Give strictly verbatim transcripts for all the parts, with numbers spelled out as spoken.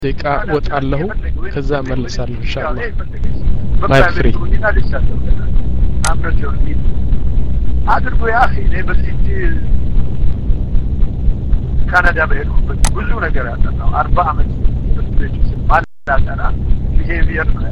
ደቂቃ ወጣለሁ ከዛ መልሳለሁ ኢንሻአላህ ማይ ፍሪ አድርጎ ያ اخي ለበሲቲ ካናዳ በሄድኩበት ብዙ ነገር አጣጣው አርባ አመት ልጅ ማላታና ቢሄቪየር ነው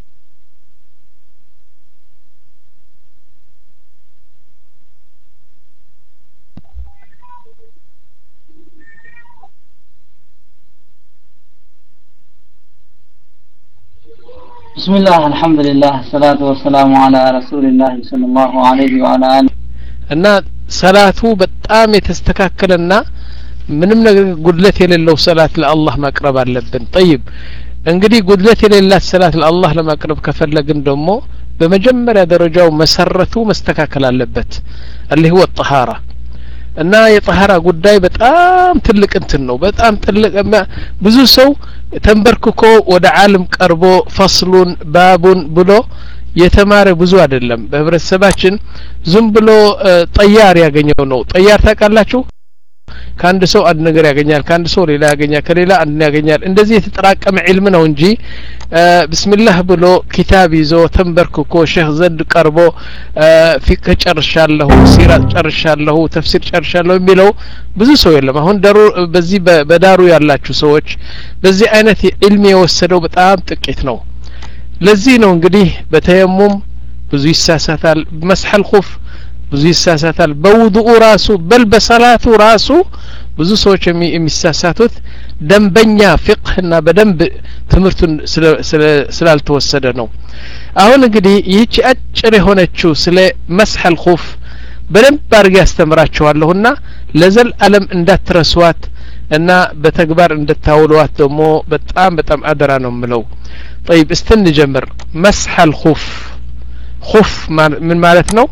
بسم الله الحمد لله الصلاة والسلام على رسول الله صلى الله عليه وعلى آله እና ሰላቱ በጣም የተስተካከለና ምንም ነገር ጉድለት የሌለው ሰላት ለአላህ ማቅረብ አለብን طيب እንግዲህ ጉድለት የሌላት ሰላት ለአላህ ለማቅረብ ከፈለግን ደግሞ በመጀመሪያ ደረጃው መሰረቱ መስተካከል አለበት اللي هو الطهارة እና የطهارة ጉዳይ በጣም ትልቅ እንትን ነው በጣም ትልቅ ብዙ ሰው ተንበርክኮ ወደ ዓለም ቀርቦ ፈስሉን ባቡን ብሎ የተማረ ብዙ አይደለም በህብረተሰባችን ዝም ብሎ ጠያር ያገኘው ነው ጠያር ታውቃላችሁ ካንድ ሰው አንድ ነገር ያገኛል ካንድ ሰው ሌላ ያገኛል ከሌላ አንድ ያገኛል እንደዚህ የተጠራቀመ ዒልም ነው እንጂ ቢስሚላህ ብሎ ኪታብ ይዞ ተንበርክኮ ሼህ ዘንድ ቀርቦ ፊቅህ ጨርሻለሁ ሲራት ጨርሻለሁ ተፍሲር ጨርሻለሁ የሚለው ብዙ ሰው የለም አሁን ዳሩ በዚህ በዳሩ ያላችሁ ሰዎች በዚህ አይነት ዒልም የወሰደው በጣም ጥቂት ነው ለዚህ ነው እንግዲህ በተየሙም ብዙ ይሳሳታል መስሐል ኹፍ ብዙ ይሳሳታል በውዱኡ ራሱ በል በሰላቱ ራሱ ብዙ ሰዎች የሚሳሳቱት ደንበኛ ፍቅህና በደንብ ትምርቱን ስላልተወሰደ ነው አሁን እንግዲህ ይህች አጭር የሆነችው ስለ መስሐል ኹፍ በደንብ አድርጌ ያስተምራችኋለሁና ለዘል ዓለም እንዳትረሷት እና በተግባር እንድታውሏት ደግሞ በጣም በጣም አደራ ነው የምለው طيب استن نجمر مسح الخف خف من ማለት ነው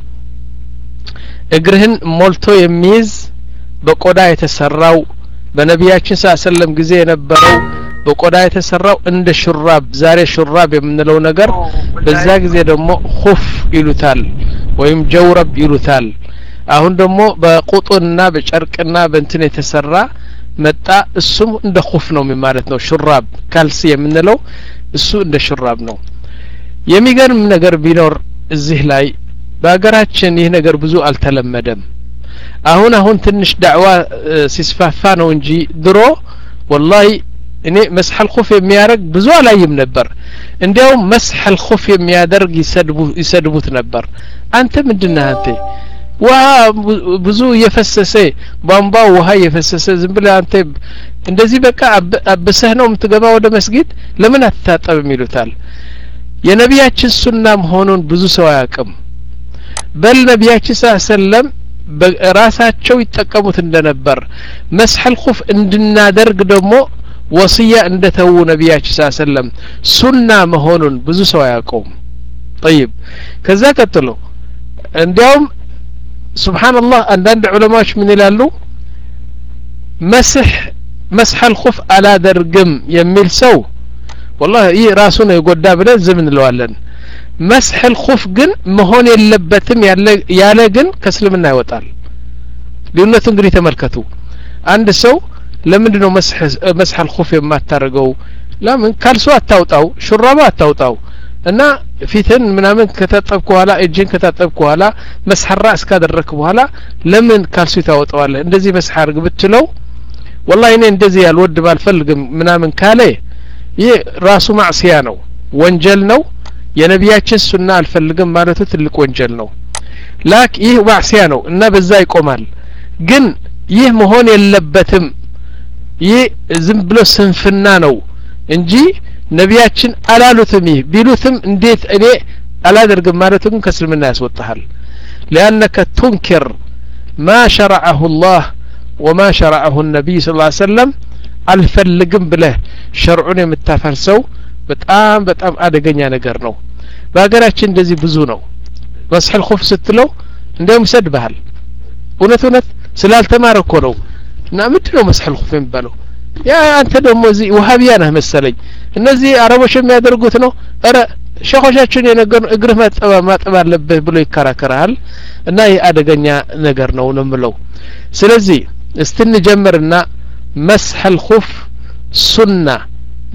እግርህን ሞልቶ የሚይዝ በቆዳ የተሰራው በነቢያችን ሰለላሁ ጊዜ የነበረው በቆዳ የተሰራው እንደ ሹራብ ዛሬ ሹራብ የምንለው ነገር በዛ ጊዜ ደግሞ ኹፍ ይሉታል ወይም ጀውረብ ይሉታል አሁን ደግሞ በቁጥና በጨርቅና በእንትን የተሰራ መጣ እሱም እንደ ኹፍ ነው ማለት ነው ሹራብ ካልሲ የምንለው እሱ እንደ ሹራብ ነው የሚገርም ነገር ቢኖር እዚህ ላይ በአገራችን ይህ ነገር ብዙ አልተለመደም አሁን አሁን ትንሽ ዳዕዋ ሲስፋፋ ነው እንጂ ድሮ والله እኔ መስሐል ኹፍ የሚያደርግ ብዙ አላይም ነበር እንዲያውም መስሐል ኹፍ የሚያደርግ ይሰድቡ ይሰድቡት ነበር አንተ ምንድነህ አንተ ውሃ ብዙ የፈሰሰ ቧንቧ ውሃ የፈሰሰ ዝም ብለህ አንተ እንደዚህ በቃ አብሰህ ነው የምትገባ ወደ መስጊድ ለምን አትታጠብም ይሉታል የነቢያችን ሱና መሆኑን ብዙ ሰው አያውቅም በል ነቢያችን ሰለላሁ በራሳቸው ይጠቀሙት እንደነበር መስሐል ኹፍ እንድናደርግ ደግሞ ወሲያ እንደተው ነቢያችን ሰለላሁ ሱና መሆኑን ብዙ ሰው አያውቀውም طيب ከዛ ቀጥሎ እንዲያውም ሱብሃንአላህ አንዳንድ ዑለማዎች ምን ይላሉ መስህ መስሐል ኹፍ አላደርግም የሚል ሰው والله ይህ ራሱ ነው የጎዳ ብለን ዝም እንለዋለን መስሐል ኹፍ ግን መሆን የለበትም ያለ ያለ ግን ከእስልምና ይወጣል ልዩነቱ እንግዲህ ተመልከቱ አንድ ሰው ለምንድን ነው መስህ መስሐል ኹፍ የማታረገው ለምን ካልሱ አታውጣው ሹራባ አታውጣው እና ፊትን ምናምን ከታጠብኩ በኋላ እጅን ከታጠብኩ በኋላ መስሐራ እስካደረክ በኋላ ለምን ካልሱ ታወጣዋለ እንደዚህ መስሐር አድርግ ብትለው والله እኔ እንደዚህ ያልወድ ባልፈልግም ምናምን ካለ ይህ ራሱ ማዕሲያ ነው ወንጀል ነው የነቢያችን ሱና አልፈልግም ማለቱ ትልቅ ወንጀል ነው ላክ ይህ ማዕሲያ ነው እና በዛ ይቆማል ግን ይህ መሆን የለበትም ይህ ዝም ብሎ ስንፍና ነው እንጂ ነቢያችን አላሉትም ይህ ቢሉትም እንዴት እኔ አላደርግም ማለቱ ግን ከእስልምና ያስወጣሃል لأنك تنكر ما شرعه الله وما شرعه النبي صلى الله عليه وسلم አልፈልግም ብለህ ሸርዑን የምታፈርሰው በጣም በጣም አደገኛ ነገር ነው በአገራችን እንደዚህ ብዙ ነው መስሐል ኹፍ ስትለው እንደውም ይሰድብሃል እውነት እውነት ስላልተማረ እኮ ነው እና ምንድነው መስሐል ኹፍ የሚባለው ያ አንተ ደግሞ እዚህ ወሃቢያ ነህ መሰለኝ እነዚህ አረቦች የሚያደርጉት ነው አረ ሸኾቻችን የነገሩ እግርህ ማጠባ ማጠባ አለብህ ብሎ ይከራከራል እና ይህ አደገኛ ነገር ነው ነው የምለው ስለዚህ استن جمرنا مسح الخف سنة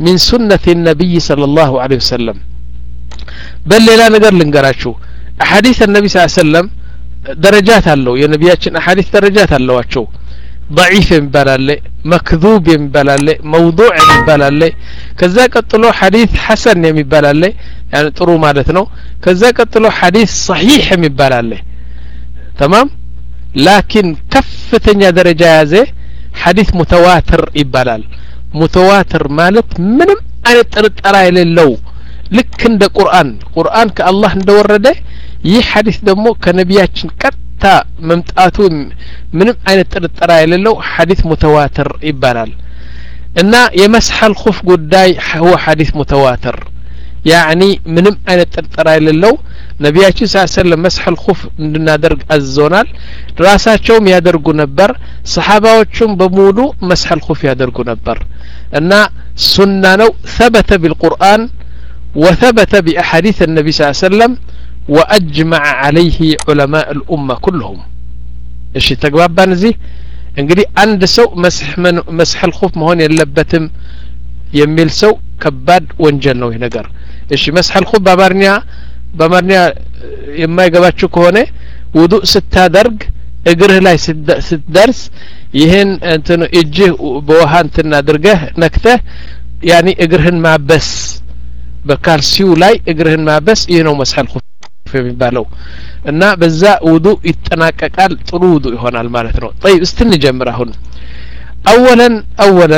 من سنة النبي صلى الله عليه وسلم بل لا نقر لنقراتشو أحاديث النبي صلى الله عليه وسلم درجات اللو يا نبياتنا أحاديث درجات اللو أتشو ضعيف ينبالالي مكذوب ينبالالي موضوع ينبالالي كذا قتلو حديث حسن ينبالالي يعني طرو مالتنو كذا قتلو حديث صحيح ينبالالي تمام لكن كفتنيا درجة هذه حديث متواتر يبالال متواتر مالت منم أنا ترى للو لك عند القرآن قرآن كالله እንደወረደ ይህ ሐዲስ ደግሞ ከነቢያችን ቀጥታ መምጣቱ ምንም አይነት ጥርጥር የሌለው ሐዲስ ሙተዋትር ይባላል እና የመስح الخف ጉዳይ هو ሐዲስ ሙተዋትር يعني ምንም አይነት ጥርጥር የሌለው ነቢያችን ሰለላሁ ዐለይሂ ወሰለም መስح الخف እንድናደርግ አዘውናል ራሳቸውም ያደርጉ ነበር ሰሃባዎቹም በሙሉ መስح الخف ያደርጉ ነበር እና ሱና ነው ثبت بالقرآن وثبت بأحاديث النبي صلى الله عليه وسلم وأجمع عليه علماء الأمة كلهم إيش تقبابان زي انقدي عند سو مسح من مسح الخوف مهون يلبتم يميل سو كباد وانجل نوه نقر إيش مسح الخوف بامرنيا بامرنيا يما يقباتشو كهونه وضوء ستا درق اقره لاي ست درس يهن انتنو اجيه بوهان تنا درقه نكته يعني اقرهن ما بس በካልሲው ላይ እግርህን ማበስ ይሄ ነው መስح الخف የሚባለው እና በዛ ውዱእ ይጠናቀቃል ጥሩ ውዱእ ይሆናል ማለት ነው طيب استنجمر አሁን اولا اولا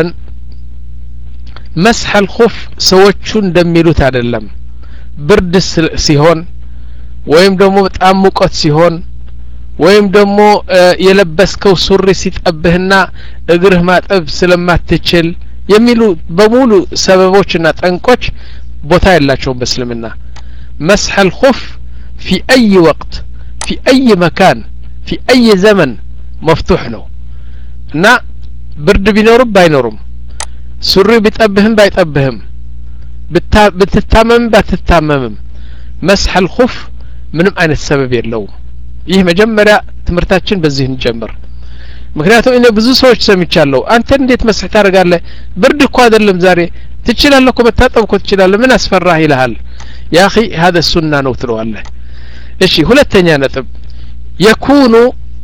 መስح الخف ሰዎቹ እንደሚሉት አይደለም ብርድ ሲሆን ወይም ደግሞ በጣም ሙቀት ሲሆን ወይም ደግሞ የለበስከው ሱሪ ሲጠብህና እግርህ ማጠብ ስለማትችል የሚሉ በሙሉ ሰበቦችና ጠንቆች ቦታ የላቸውም በእስልምና مسح الخف في أي وقت في أي مكان في أي زمن مفتوح ነው እና ብርድ ቢኖርም ባይኖርም ሱሪ ቢጠብህም ባይጠብህም ብትታመም ባትታመምም مسح الخف ምንም አይነት ሰበብ የለውም ይህ መጀመሪያ ትምርታችን በዚህ እንጀምር ምክንያቱም እኔ ብዙ ሰዎች ሰምቻለሁ አንተ እንዴት መስح ታደርጋለህ ብርድ እኮ አይደለም ዛሬ ትችላለህ እኮ መታጠብ እኮ ትችላለህ ምን አስፈራህ ይልሃል يا اخي هذا السنه ነው ትለዋለህ እሺ ሁለተኛ ነጥብ يكون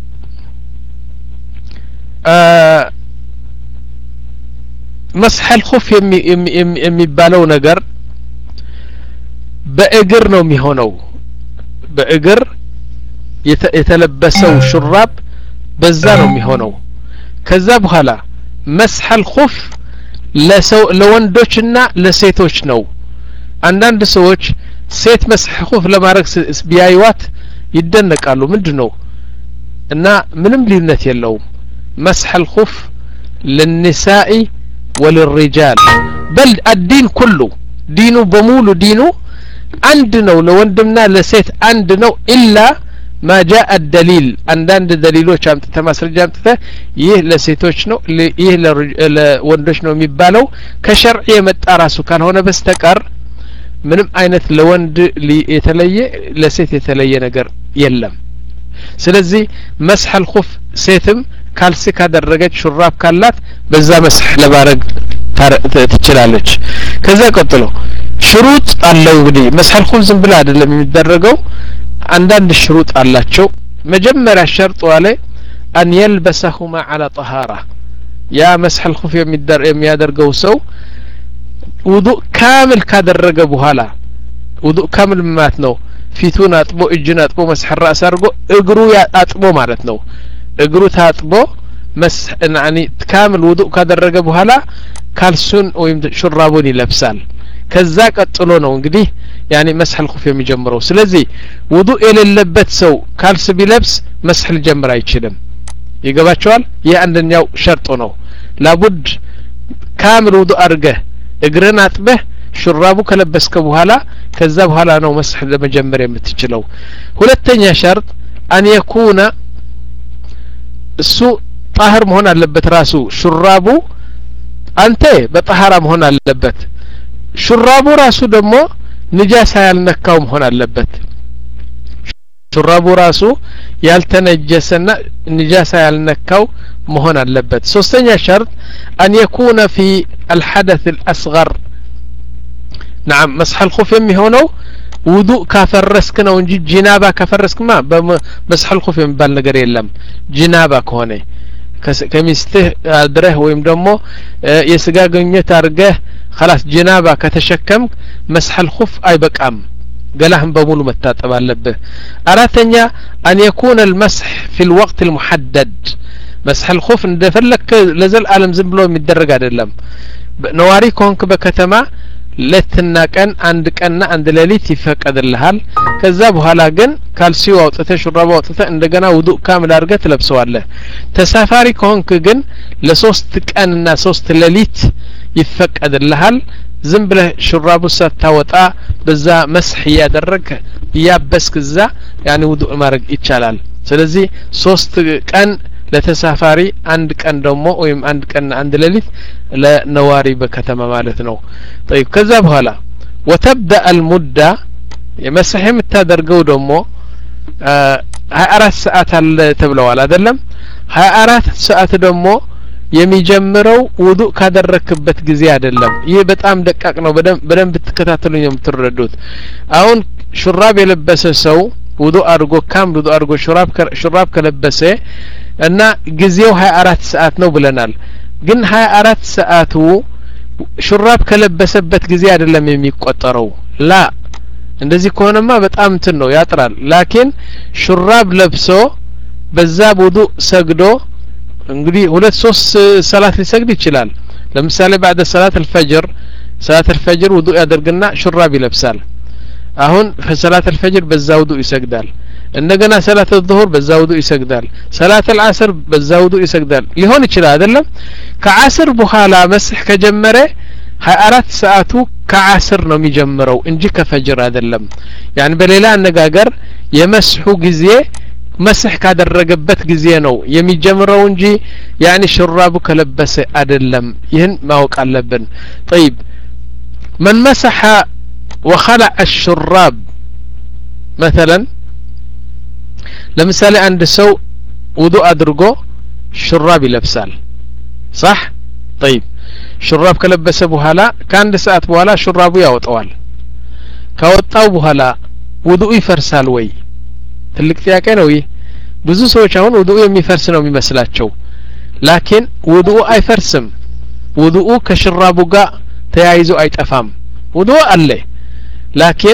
مسح الخف የሚባለው ነገር በእግር ነው የሚሆነው በእግር የተለበሰው ሹራብ በዛ ነው የሚሆነው ከዛ በኋላ مسح الخف ለሰው ለወንዶችና ለሴቶች ነው አንዳንድ ሰዎች ሴት መስح الخف ለማድረግ ቢያዩዋት ይደነቃሉ ምንድነው እና ምንም ልዩነት የለውም مسح الخف للنساء وللرجال بل الدين كله دينه بمولو دينه عند ነው ለወንድምና ለሴት አንድ ነው إلا ما جاء الدليل عندنا دليلوች አምጥተ ማስረጃ አምጥተ ይህ ለሴቶች ነው ይህ ለወንዶች ነው የሚባለው ከሸርዕ የመጣ ራሱ ካልሆነ በስተቀር ምንም አይነት ለወንድ የተለየ ለሴት የተለየ ነገር የለም ስለዚህ مسح الخف ሴትም ካልሲ ካደረገች ሹራብ ካላት በዛ መስح ለማድረግ ትችላለች ከዛ ቀጥሎ ሽሩጥ አለው እንግዲህ مسح الخف ዝም ብለ አይደለም የሚደረገው عندنا الشروط አላቸው መጀመሪያ ሸርጡ አለ ان يلبسهما على طهارة يا مسح الخف የሚያደርገው ሰው ውዱእ ካምል ካደረገ በኋላ ውዱእ ካምል ማለት ነው ፊቱን አጥቦ እጁን አጥቦ መስح الراس አድርጎ እግሩ አጥቦ ማለት ነው እግሩ ታጥቦ መስح يعني ካምል ውዱእ ካደረገ በኋላ ካልሱን ወይም ሹራቡን ይለብሳል ከዛ ቀጥሎ ነው እንግዲህ يعني مسح الخف የሚጀምረው ስለዚህ ውዱእ የሌለበት ሰው ካልስ ቢለብስ መስح ሊጀምር አይችልም ይገባቸዋል ይሄ አንደኛው ሸርጥ ነው لابد ካምል ውዱእ አድርገህ እግርን አጥበህ ሹራቡ ከለበስከ በኋላ ከዛ በኋላ ነው መስح ለመጀመር የምትችለው ሁለተኛ ሸርጥ ان يكون እሱ ጣህር መሆን አለበት ራሱ ሹራቡ አንተ በጣሃራ መሆን አለበት ሹራቡ ራሱ ደግሞ ንጃሳ ያልነካው መሆን አለበት ሹራቡ ራሱ ያልተነጀሰና ንጃሳ ያልነካው መሆን አለበት ሶስተኛ ሸርጥ ان يكون في الحدث الاصغر نعم مسح الخف የሚሆነው ውዱእ ካፈረስክ ነው እንጂ ጂናባ ካፈረስክማ በመስح الخف የሚባል ነገር የለም ጂናባ ከሆነ ከሚስትህ አድረህ ወይም ደግሞ የስጋ ግንኙነት አድርገህ خلاص ጂናባ ከተሸከም መስح الخف አይበቃም ገላህን በሙሉ መታጠብ አለብህ አራተኛ ان يكون المسح في الوقت المحدد مسح الخف እንደፈለክ ለዘል ዓለም ዝም ብሎ የሚደረግ አይደለም ነዋሪ ኮንክ በከተማ ለትና ቀን አንድ ቀንና አንድ ሌሊት ይፈቀድልሃል ከዛ በኋላ ግን ካልሲው አውጥተህ ሹራብ አውጥተህ እንደገና ውዱእ ካምል አድርገህ ትለብሰዋለህ ተሳፋሪ ኮንክ ግን ለሶስት ቀንና ሶስት ሌሊት ይፈቀድልሃል ዝም ብለህ ሹራቡ ሳታወጣ በዛ መስህ ያደረክ ያበስክዛ ያኒ ውዱእ ማድረግ ይቻላል ስለዚህ ሶስት ቀን ለተሳፋሪ አንድ ቀን ደግሞ ወይም አንድ ቀን አንድ ሌሊት ለነዋሪ በከተማ ማለት ነው طيب ከዛ በኋላ وتبدا المده የመስህ የምታደርገው ደግሞ ሀያ አራት ሰዓት አለ ተብለዋል አይደለም ሀያ አራት ሰዓት ደግሞ የሚጀምረው ውዱእ ካደረክበት ጊዜ አይደለም ይሄ በጣም ደቃቅ ነው በደንብ ተከታተሉኝ የምትረዱት አሁን ሹራብ የለበሰ ሰው ውዱእ አድርጎ ካም ውዱእ አድርጎ ሹራብ ሹራብ ከለበሰ እና ጊዜው ሀያ አራት ሰዓት ነው ብለናል ግን ሀያ አራት ሰዓቱ ሹራብ ከለበሰበት ጊዜ አይደለም የሚቆጠረው ላ እንደዚህ ከሆነማ በጣም እንትን ነው ያጥራል ላኪን ሹራብ ለብሶ በዛ ውዱእ ሰግዶ እንግዲህ ሁለት ሶስት ሰላት ሊሰግድ ይችላል ለምሳሌ بعد صلاه الفجر صلاه الفجر ውዱእ ያደርግና ሹራብ ይለብሳል አሁን فصلاه الفجر በዛ ውዱእ ይሰግዳል እንደገና ሰላት الظهر በዛ ውዱእ ይሰግዳል ሰላት العصر በዛ ውዱእ ይሰግዳል ሊሆን ይችላል አይደለም ከዓስር በኋላ መስህ ከጀመረ ሀያ አራት ሰዓቱ ከዓስር ነው የሚጀምረው እንጂ ከፈጅር አይደለም يعني በሌላ አነጋገር የመስሁ ጊዜ መስህ ካደረገበት ጊዜ ነው የሚጀምረው እንጂ يعني ሹራቡ ከለበሰ አይደለም ይህን ማወቅ አለብን طيب من مسح وخلع الشراب مثلا ለምሳሌ አንድ ሰው ውዱእ አድርጎ ሹራብ ይለብሳል صح طيب ሹራብ ከለበሰ በኋላ ከአንድ ሰዓት በኋላ ሹራቡ ያወጣዋል ካወጣው በኋላ ውዱእ ይፈርሳል ወይ ትልቅ ጥያቄ ነው ይሄ ብዙ ሰዎች አሁን ውዱእ የሚፈርስ ነው የሚመስላቸው ላኪን ውዱእ አይፈርስም ውዱእ ከሹራቡ ጋር ተያይዞ አይጠፋም ውዱእ አለ ላኪን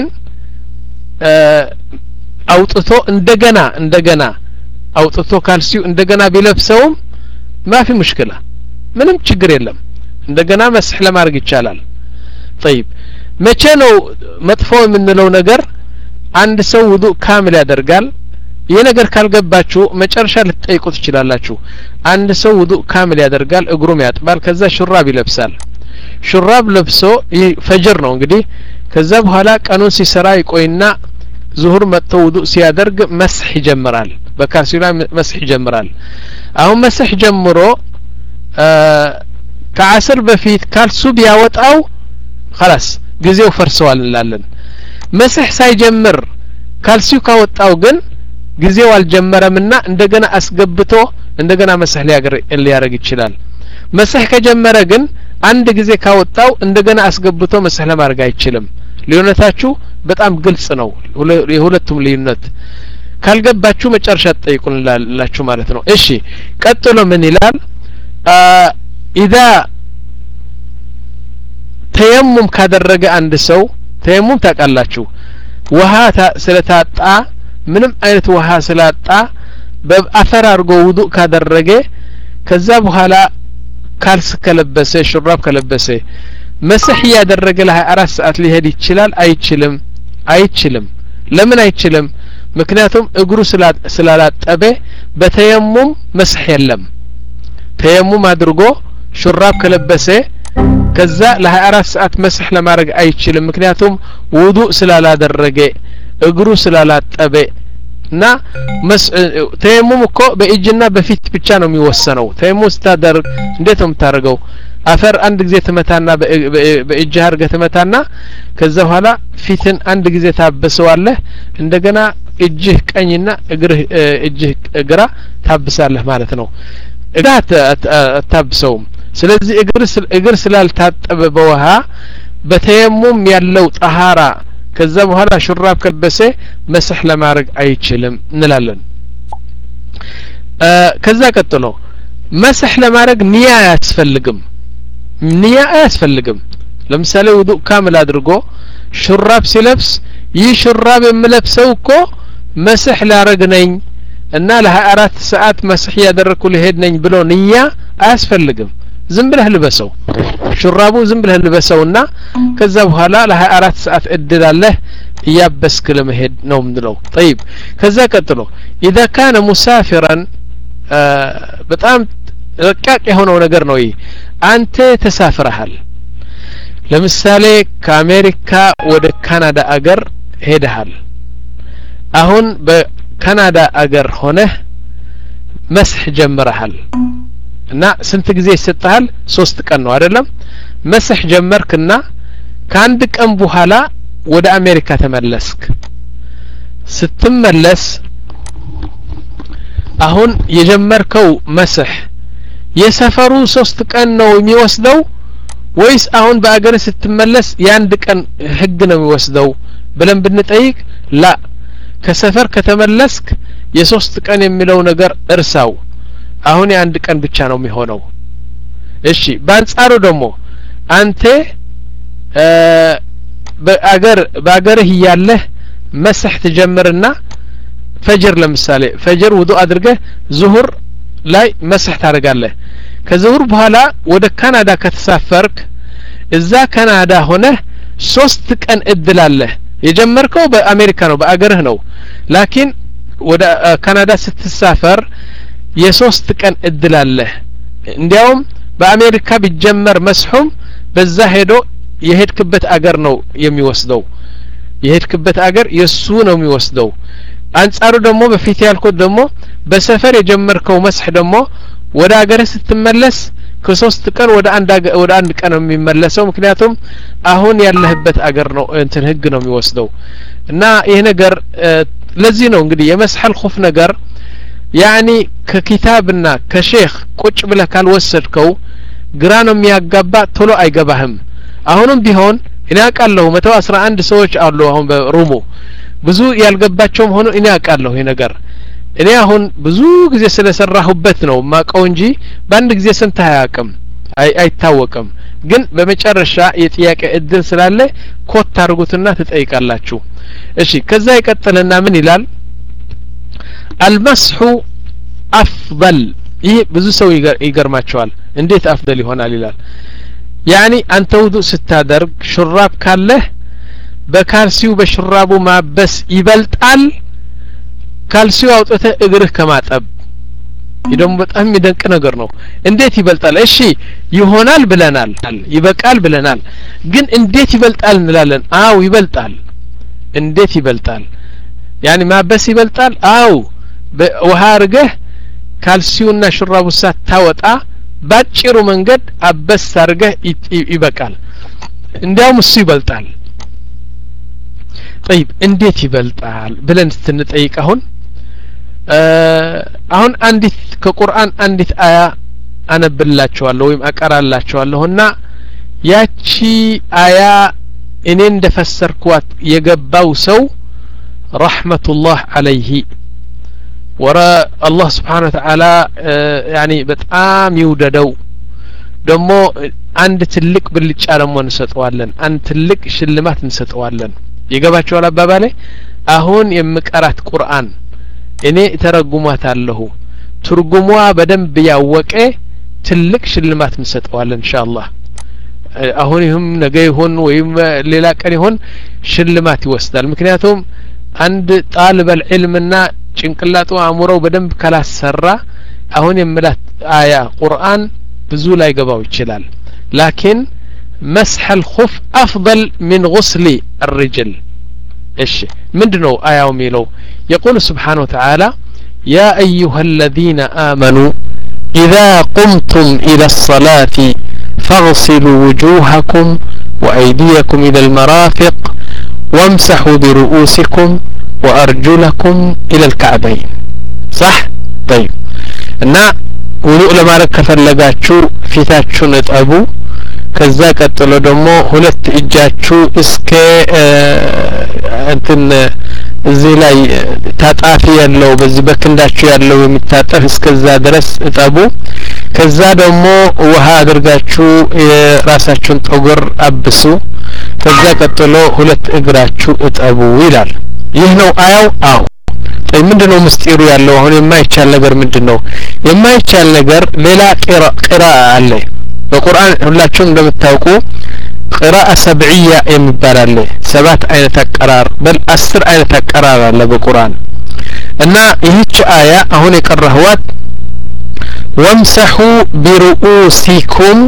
አውጥቶ እንደገና እንደገና አውጥቶ ካልሲው እንደገና ቢለብሰውም ማፊ ሙሽኪላ ምንም ችግር የለም እንደገና መስህ ለማድረግ ይቻላል طيب መቼ ነው መጥፎ የምንለው ነገር አንድ ሰው ውዱእ ካምል ያደርጋል ይሄ ነገር ካልገባችሁ መጨረሻ ልትጠይቁ ትችላላችሁ አንድ ሰው ውዱእ ካምል ያደርጋል እግሩም ያጥባል ከዛ ሹራብ ይለብሳል ሹራብ ለብሶ ፈጅር ነው እንግዲህ ከዛ በኋላ ቀኑን ሲሰራ ይቆይና ዙሁር መጥቶ ውዱእ ሲያደርግ መስህ ይጀምራል በካልሲው ላይ መስህ ይጀምራል አሁን መስህ ጀምሮ ከዓስር በፊት ካልሱ ቢያወጣው خلاص ጊዜው ፈርሰዋል እንላለን መስህ ሳይጀምር ካልሲው ካወጣው ግን ጊዜው አልጀመረምና እንደገና አስገብቶ እንደገና መስህ ሊያደርግ ይችላል መስህ ከጀመረ ግን አንድ ጊዜ ካወጣው እንደገና አስገብቶ መስህ ለማድረግ አይችልም ልዩነታችሁ በጣም ግልጽ ነው የሁለቱም ልዩነት ካልገባችሁ መጨረሻ ተጠይቁልላችሁ ማለት ነው እሺ ቀጥሎ ምን ይላል اذا ተየሙም ካደረገ አንድ ሰው ተየሙም ታውቃላችሁ ውሃ ስለታጣ ምንም አይነት ውሃ ስላጣ በአፈር አድርጎ ውዱእ ካደረገ ከዛ በኋላ ካልስ ከለበሰ ሹራብ ከለበሰ መስህ ያደረገ ለሀያ አራት ሰዓት ሊሄድ ይችላል አይችልም አይችልም ለምን አይችልም ምክንያቱም እግሩ ስላላጠበ በተየሙም መስህ የለም ተየሙም አድርጎ ሹራብ ከለበሰ ከዛ ለሀያ አራት ሰዓት መስህ ለማድረግ አይችልም ምክንያቱም ውዱእ ስላላደረገ እግሩ ስላላጠበ እና ተየሙም እኮ በእጅና በፊት ብቻ ነው የሚወሰነው ተየሙም ስታደርግ እንዴት ነው የምታደርገው አፈር አንድ ጊዜ ተመታና በእጅ አድርገህ ተመታና ከዛ በኋላ ፊትን አንድ ጊዜ ታበሰዋለህ እንደገና እጅህ ቀኝና እግርህ እጅህ ግራ ታብሳለህ ማለት ነው እግር አታብሰውም ስለዚህ እግር እግር ስላልታጠበ በውሃ በተየሙም ያለው ጠሃራ ከዛ በኋላ ሹራብ ከልበሰ መስህ ለማድረግ አይችልም እንላለን ከዛ ቀጥሎ መስህ ለማድረግ ንያ ያስፈልግም ንያ ያስፈልግም ለምሳሌ ውዱእ ካምል አድርጎ ሹራብ ሲለብስ ይህ ሹራብ የምለብሰው እኮ መስህ ላረግ ነኝ እና ለ24 ሰዓት መስህ ያደረኩ ልሄድ ነኝ ብሎ ንያ አያስፈልግም ዝም ብለህ ልበሰው ሹራቡ ዝም ብለህ ልበሰውና ከዛ በኋላ ለ24 ሰዓት እድላለህ ያበስክ ለመሄድ ነው ምንለው طيب ከዛ ቀጥሎ اذا كان مسافرا በጣም ረቃቅ የሆነው ነገር ነው ይሄ አንተ ተሳፍረሃል ለምሳሌ ከአሜሪካ ወደ ካናዳ አገር ሄደሃል አሁን በካናዳ አገር ሆነህ መስህ ጀምረሃል እና ስንት ጊዜ ይሰጣል ሶስት ቀን ነው አይደለም መስህ ጀመርክና ከአንድ ቀን በኋላ ወደ አሜሪካ ተመለስክ ስትመለስ አሁን የጀመርከው መስህ የሰፈሩ ሶስት ቀን ነው የሚወስደው ወይስ አሁን በአገር ስትመለስ የአንድ ቀን ህግ ነው የሚወስደው ብለን ብንጠይቅ ላ ከሰፈር ከተመለስክ የሶስት ቀን የሚለው ነገር እርሳው አሁን የአንድ ቀን ብቻ ነው የሚሆነው እሺ በአንጻሩ ደግሞ አንተ በአገር በአገርህ ያለህ መስህ ተጀምርና ፈጅር ለምሳሌ ፈጅር ውዱእ አድርገህ ዙሁር ላይ መስህ ታደርጋለህ ከዙሁር በኋላ ወደ ካናዳ ከተሳፈርክ እዛ ካናዳ ሆነህ ሶስት ቀን እድላለህ የጀመርከው በአሜሪካ ነው በአገርህ ነው ላኪን ወደ ካናዳ ስትሳፈር የሶስት ቀን እድላለህ እንዲያውም በአሜሪካ ቢጀመር መስሁም በዛ ሄዶ የሄድክበት አገር ነው የሚወስደው የሄድክበት አገር የሱ ነው የሚወስደው አንጻሩ ደግሞ በፊት ያልኩት ደግሞ በሰፈር የጀመርከው መስህ ደግሞ ወደ አገር ስትመለስ ከሶስት ቀን ወደ አንድ ወደ አንድ ቀን ነው የሚመለሰው ምክንያቱም አሁን ያለህበት አገር ነው እንትን ህግ ነው የሚወስደው እና ይሄ ነገር ለዚህ ነው እንግዲህ የመስሐል ኹፍ ነገር ያኒ ከኪታብና ከሼክ ቁጭ ብለህ ካልወሰድከው ግራ ነው የሚያጋባ ቶሎ አይገባህም አሁንም ቢሆን እኔ አውቃለሁ መቶ አስራ አንድ ሰዎች አሉ አሁን በሩሙ ብዙ ያልገባቸውም ሆኖ እኔ አውቃለሁ ይሄ ነገር እኔ አሁን ብዙ ጊዜ ስለሰራሁበት ነው ማቀው እንጂ በአንድ ጊዜ ሰምተህ አያውቅም አይ አይታወቅም ግን በመጨረሻ የጥያቄ እድል ስላለ ኮት ታርጉትና ትጠይቃላችሁ እሺ ከዛ ይቀጥልና ምን ይላል المسح أفضل ይህ ብዙ ሰው ይገርማቸዋል እንዴት አፍደል ይሆናል ይላል يعني አንተ ውዱእ ስታደርግ ሹራብ ካለህ በካልሲው በሹራቡ ማበስ ይበልጣል ካልሲው አውጥተህ እግርህ ከማጠብ ይደም በጣም የሚደንቅ ነገር ነው እንዴት ይበልጣል እሺ ይሆናል ብለናል ይበቃል ብለናል ግን እንዴት ይበልጣል እንላለን አው ይበልጣል እንዴት ይበልጣል يعني ማበስ ይበልጣል አው በውሃ አርገህ ካልሲውና ሹራቡ ሳታወጣ ባጭሩ መንገድ አበስ አርገህ ይበቃል እንዲያውም እሱ ይበልጣል طيب እንዴት ይበልጣል ብለን ስትንጠይቅ አሁን አሁን አንዲት ከቁርአን አንዲት አያ አነብላችኋለሁ ወይም አቀራላችኋለሁና ያቺ አያ እኔ እንደፈሰርኳት የገባው ሰው ረህመቱላህ አለይሂ ወራ አላህ Subhanahu Wa Ta'ala يعني በጣም ይውደደው ደሞ አንድ ትልቅ ብልጫ ደሞ እንሰጠዋለን አንድ ትልቅ ሽልማት እንሰጠዋለን ይገባቸዋል አባባሌ አሁን የምቀራት ቁርአን እኔ ተረጉማታለሁ ትርጉሟ በደንብ ያወቀ ትልቅ ሽልማት እንሰጠዋለን ኢንሻአላህ አሁን ይሁን ነገ ይሁን ወይም ሌላ ቀን ይሁን ሽልማት ይወስዳል ምክንያቱም አንድ طالب العلمና ጭንቅላቱ አእምሮው በደንብ ካላሰራ አሁን የምላት አያ ቁርአን ብዙ ላይ ገባው ይችላል ላኪን مسح الخف أفضل من غسل الرجل إيش مندنو آية ميلو يقول سبحانه وتعالى يا أيها الذين آمنوا إذا قمتم إلى الصلاة فاغسلوا وجوهكم وأيديكم إلى المرافق وامسحوا برؤوسكم وأرجلكم إلى الكعبين صح؟ طيب እና ውዱእ ለማድረግ ከፈለጋችሁ ፊታችሁን እጠቡ ከዛ ቀጥሎ ደግሞ ሁለት እጃችሁ እስከ እንትን እዚህ ላይ ታጣፊ ያለው በዚህ በክንዳችሁ ያለው የሚታጠፍ እስከዛ ድረስ እጠቡ። ከዛ ደግሞ ውሃ አድርጋችሁ የራሳችሁን ጠጉር አብሱ። ከዛ ቀጥሎ ሁለት እግራችሁ እጠቡ ይላል። ይህ ነው አያው። አው طيب ምንድነው ምስጢሩ ያለው? አሁን የማይቻል ነገር ምንድነው? የማይቻል ነገር ሌላ ቂራ አለ በቁርአን። ሁላችሁም እንደምታውቁ ቂራአ ሰብዕያ የሚባል አለ። ሰባት አይነት አቀራር በል አስር አይነት አቀራር አለ በቁርአን። እና ይህች አያ አሁን የቀራህዋት ወምሰሑ ቢሩኡሲኩም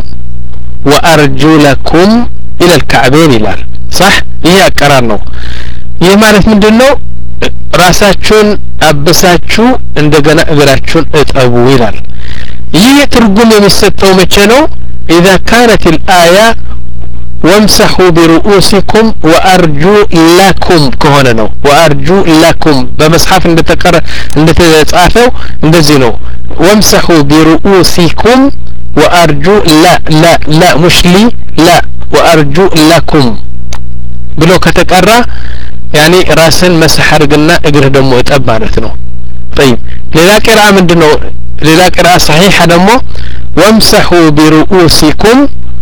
ወአርጁለኩም ኢላ الكعبين ይላል። صح? ይሄ አቀራር ነው። ይህ ማለት ምንድነው? ራሳችሁን አብሳችሁ እንደገና እግራችሁን እጠቡ ይላል። ይህ ትርጉም የሚሰጠው መቼ ነው? اذا كانت الايه وامسحوا برؤوسكم وارجلكم ከሆነ ነው። وارجلكم በመጽሐፍ እንደተቀረ እንደተጻፈው እንደዚህ ነው። وامسحوا برؤوسكم وارجل لا لا لا مش لي لا وارجلكم ብሎ ከተቀራ ያኒ ራስን መስح አድርግና እግርህ ደግሞ እጠብ ማለት ነው። طيب ሌላ ቂራአ ምንድነው? ሌላ ቂራአ صحيح ደግሞ وامسحوا برؤوسكم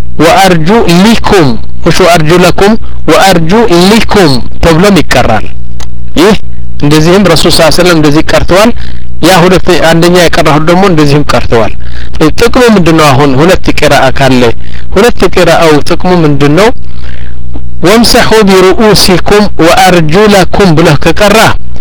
وارجلكم مش وارجلكم وارجلكم ተብሎም ይቀራል። ይህ እንደዚህም ረሱል ሰለላሁ ዐለይሂ ወሰለም እንደዚህ ቀርተዋል። ያ ሁለት አንደኛ የቀራው ደግሞ እንደዚህም ቀርተዋል። ጥቅሙ ምንድነው? አሁን ሁለት ቂራአ ካለ ሁለት ቂራአው ጥቅሙ ምንድነው? وامسحوا برؤوسكم وارجلكم ብለህ ከቀራ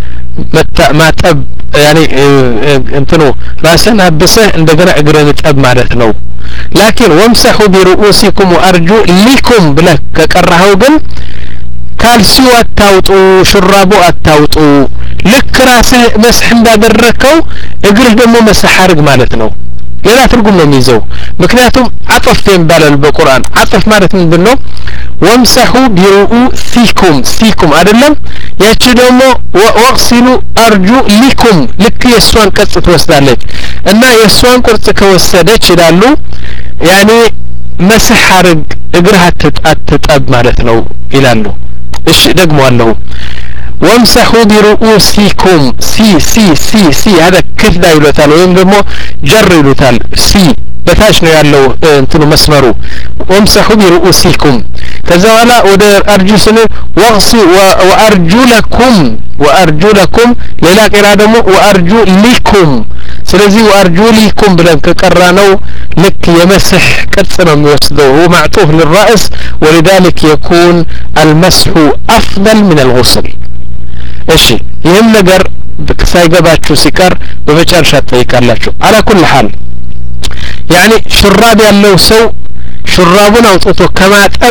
ማጠብ ያኒ እንትኑ ራስን አብሰህ እንደገና እግርን ጠብ ማለት ነው። ላኪን وامسحوا برؤوسكم وارجلكم ብለህ ከቀራኸው ግን ካልሲው አታውጡ፣ ሽራቡ አታውጡ። ልክ ራስህ መስህ እንዳደረከው እግርህ ደግሞ መስህ አድርግ ማለት ነው። ሌላ ትርጉም ነው የሚይዘው። ምክንያቱም አጥፍ ይባላል በቁርአን። አጥፍ ማለት ምንድነው? ወምሰሑ ቢሩኡሲኩም ሲኩም አይደለም። ያቺ ደግሞ ወቅሲሉ አርጁሊኩም ልክ የሷን ቅርጽ ትወስዳለች እና የሷን ቅርጽ ከወሰደች ይላሉ ያኔ መስህ አድርግ እግርህ አትጠብ ማለት ነው ይላሉ። እሺ ደግሞ አለው وامسحوا برؤوسكم سي سي سي سي هذا كذا يلوتال ወይም ደግሞ ጀር ይሉታል። ሲ በታች ነው ያለው እንትኑ መስመሩ። وامسحوا برؤوسكم ከዛ በኋላ ወደ አርጁ ስለ ወቅሲ ወአርጁለኩም ወአርጁለኩም ሌላ ቂራ ደግሞ ወአርጁሊኩም። ስለዚህ ወአርጁሊኩም ብለን ከቀራነው ልክ የመስህ ቅርጽ ነው የሚወስደው። هو معطوف للرأس ولذلك يكون المسح أفضل من الغسل። እሺ ይሄን ነገር ሳይገባችሁ ሲቀር በመጨረሻ ጠይቃላችሁ። على كل حال يعني شراب ያለው ሰው ሹራቡን አውጥቶ ከማጠብ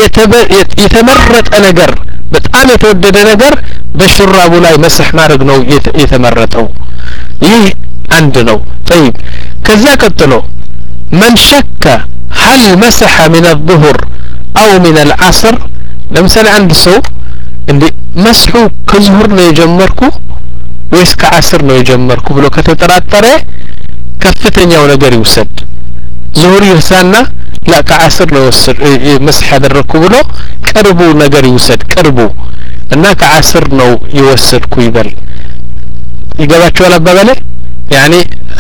የተመረጠ ነገር በጣም የተወደደ ነገር በሹራቡ ላይ መስህ ማድረግ ነው የተመረጠው። ይህ አንድ ነው። طيب ከዛ ቀጥሎ من شك هل مسح من الظهر أو من العصر ለምሳሌ አንድ ሰው እንዴ መስሑ ከዙሁር ነው የጀመርኩ ወይስ ከዓስር ነው የጀመርኩ ብሎ ከተጠራጠረ ከፍተኛው ነገር ይወሰድ። ዙሁር ይርሳና لا ከዓስር ነው ወሰድ መስሕ ያደረኩ ብሎ ቅርቡ ነገር ይወሰድ። ቅርቡ እና ከዓስር ነው ይወሰድኩ ይበል። ይገባችኋል አባባሌ? ያኒ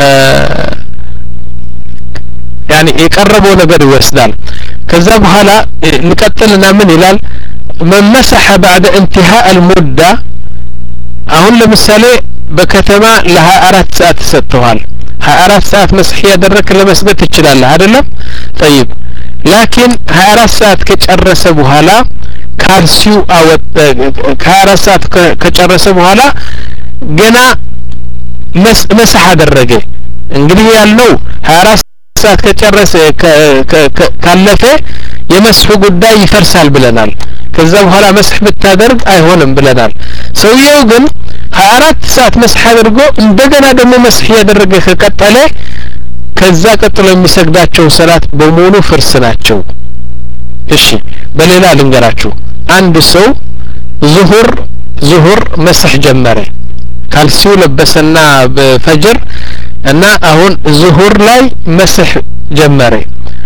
ያኒ የቀረበው ነገር ይወስዳል። ከዛ በኋላ እንቀጥልና ምን ይላል? من مسح بعد انتهاء المدة አሁን ለምሳሌ በከተማ ለሀያ አራት ሰዓት ተሰጥቷል። ሀያ አራት ሰዓት መስህ ያደረክ ለመስገድ ትችላለህ አይደለም? طيب ላኪን ሀያ አራት ሰዓት ከጨረሰ በኋላ ካልሲው አወጣ ሀያ አራት ሰዓት ከጨረሰ በኋላ ገና መስህ አደረገ። እንግዲህ ያለው ሀያ አራት ሰዓት ከጨረሰ ካለፈ የመስህ ጉዳይ ይፈርሳል ብለናል። ከዛ በኋላ መስህ ብታደርግ አይሆንም ብለናል። ሰውየው ግን ሀያ አራት ሰዓት መስህ አድርጎ እንደገና ደግሞ መስህ ያደረገ ከቀጠለ ከዛ ቀጥሎ የሚሰግዳቸው ሰላት በሙሉ ፍርስ ናቸው። እሺ በሌላ ልንገራችሁ። አንድ ሰው ዙሁር ዙሁር መስህ ጀመረ። ካልሲው ለበሰና በፈጅር እና አሁን ዙሁር ላይ መስህ ጀመረ።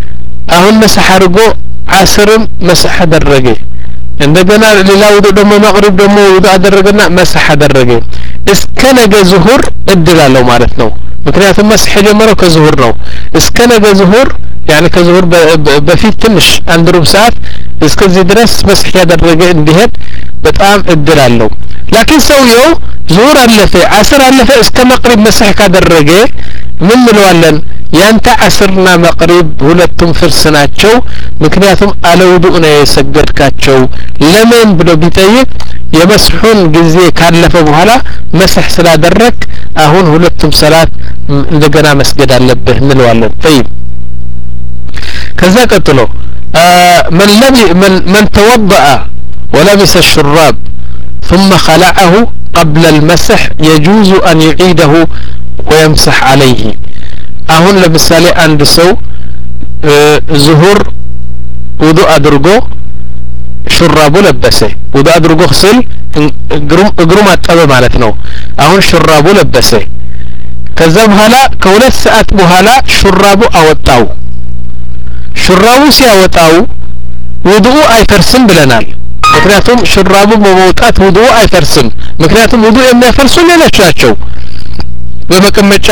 አሁን መስህ አድርጎ ዓስርም መስህ አደረገ እንደገና ሌላ ውዱ ደግሞ መግሪብ ደግሞ ውዱ አደረገና መስህ አደረገ እስከ ነገ ዙሁር እድላለው ማለት ነው ምክንያቱም መስህ ጀመረው ከዙሁር ነው እስከ ነገ ዙሁር يعني ከዙሁር በፊት ትንሽ አንድ ሩብ ሰዓት እስከዚህ ድረስ መስህ ያደረገ እንዲሄድ በጣም እድላለው ላኪን ሰውየው ዙሁር አለፈ ዓስር አለፈ እስከ መግሪብ መስህ ካደረገ ምን እንለዋለን ያንተ ዓስርና መግሪብ ሁለቱም ፍርስ ናቸው ምክንያቱም አለ ውዱእ ነው የሰገድካቸው ለምን ብሎ ቢጠይቅ የመስሁን ጊዜ ካለፈ በኋላ መስህ ስላደረክ አሁን ሁለቱም ሰላት እንደገና መስገድ አለብህ እንለዋለን طيب ከዛ ቀጥሎ من لم من, من توضأ ولبس الشراب ثم خلعه قبل المسح يجوز أن يعيده ويمسح عليه አሁን ለምሳሌ አንድ ሰው ዙሁር ውዱእ አድርጎ ሹራቡ ለበሰ ውዱእ አድርጎ ስል እግሩም እግሩም አጠበ ማለት ነው አሁን ሹራቡ ለበሰ ከዛ በኋላ ከሁለት ሰዓት በኋላ ሹራቡ አወጣው ሹራቡ ሲያወጣው ውዱእ አይፈርስም ብለናል ምክንያቱም ሹራቡ በመውጣት ውዱእ አይፈርስም ምክንያቱም ውዱእ የሚያፈርሱ ሌሎች ናቸው በመቀመጫ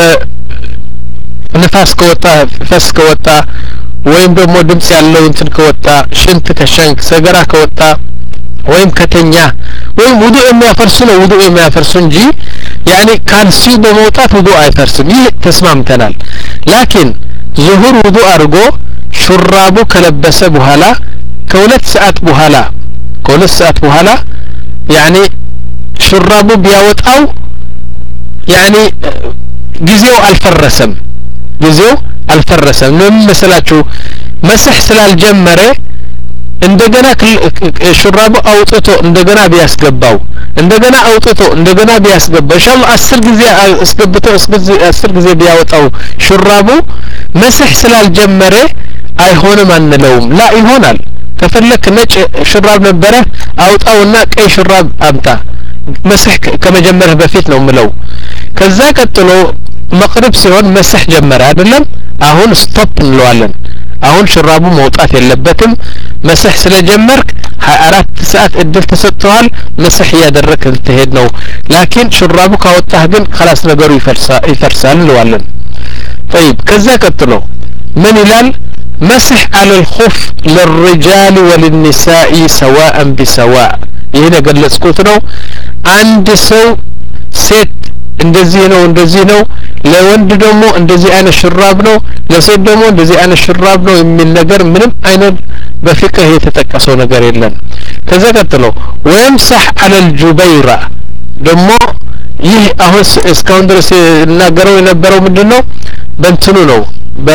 ንፋስ ከወጣ ፈስ ከወጣ ወይም ደግሞ ድምጽ ያለው እንትን ከወጣ ሽንት ከሸንክ ሰገራ ከወጣ ወይም ከተኛ ወይም ውዱእ የሚያፈርሱ ነው ውዱእ የሚያፈርሱ እንጂ يعني ካልሲው በመውጣት ውዱእ አይፈርስም ይህ ተስማምተናል ላኪን ዙሁር ውዱእ አድርጎ ሹራቡ ከለበሰ በኋላ ከሁለት ሰዓት በኋላ ከሁለት ሰዓት በኋላ يعني ሹራቡ ቢያወጣው يعني ጊዜው አልፈረሰም ጊዜው አልፈረሰም ምን መሰላችሁ መስህ ስላልጀመረ እንደገና ሹራቡ አውጥቶ እንደገና ቢያስገባው እንደገና አውጥቶ እንደገና ቢያስገባው ኢንሻአላህ አስር ጊዜ አስገብቶ አስር ጊዜ ቢያወጣው ሹራቡ መስህ ስላልጀመረ አይሆንም አንለውም ላ ይሆናል ከፈለክ ነጭ ሹራብ ነበረ አውጣውና ቀይ ሹራብ አምጣ መስህ ከመጀመርህ በፊት ነው ምለው ከዛ ቀጥሎ መቅሪብ ሲሆን መስህ ጀመረ አይደለም አሁን ስቶፕ እንለዋለን አሁን ሹራቡ መውጣት የለበትም መስህ ስለጀመርክ ሀያ አራት ሰዓት እድል ተሰጥቷል መስህ ያደረክ ልትሄድ ነው ላኪን ሹራቡ ካወጣህ ግን خلاص ነገሩ ይፈርሳል ይፈርሳል እንለዋለን طيب ከዛ ቀጥሎ ምን ይላል مسح على الخف للرجال وللنساء سواء بسواء ይሄ ነገር ለስኩት ነው አንድ ሰው ሴት እንደዚህ ነው እንደዚህ ነው ለወንድ ደግሞ እንደዚህ አይነት ሽራብ ነው ለሴት ደግሞ እንደዚህ አይነት ሽራብ ነው የሚል ነገር ምንም አይነት በፍቅህ የተጠቀሰው ነገር የለም ከዛ ቀጥሎ ወይምሰህ على الجبيرة ደግሞ ይህ አሁን እስካሁን ድረስ እናገረው የነበረው ምንድነው በእንትኑ ነው በ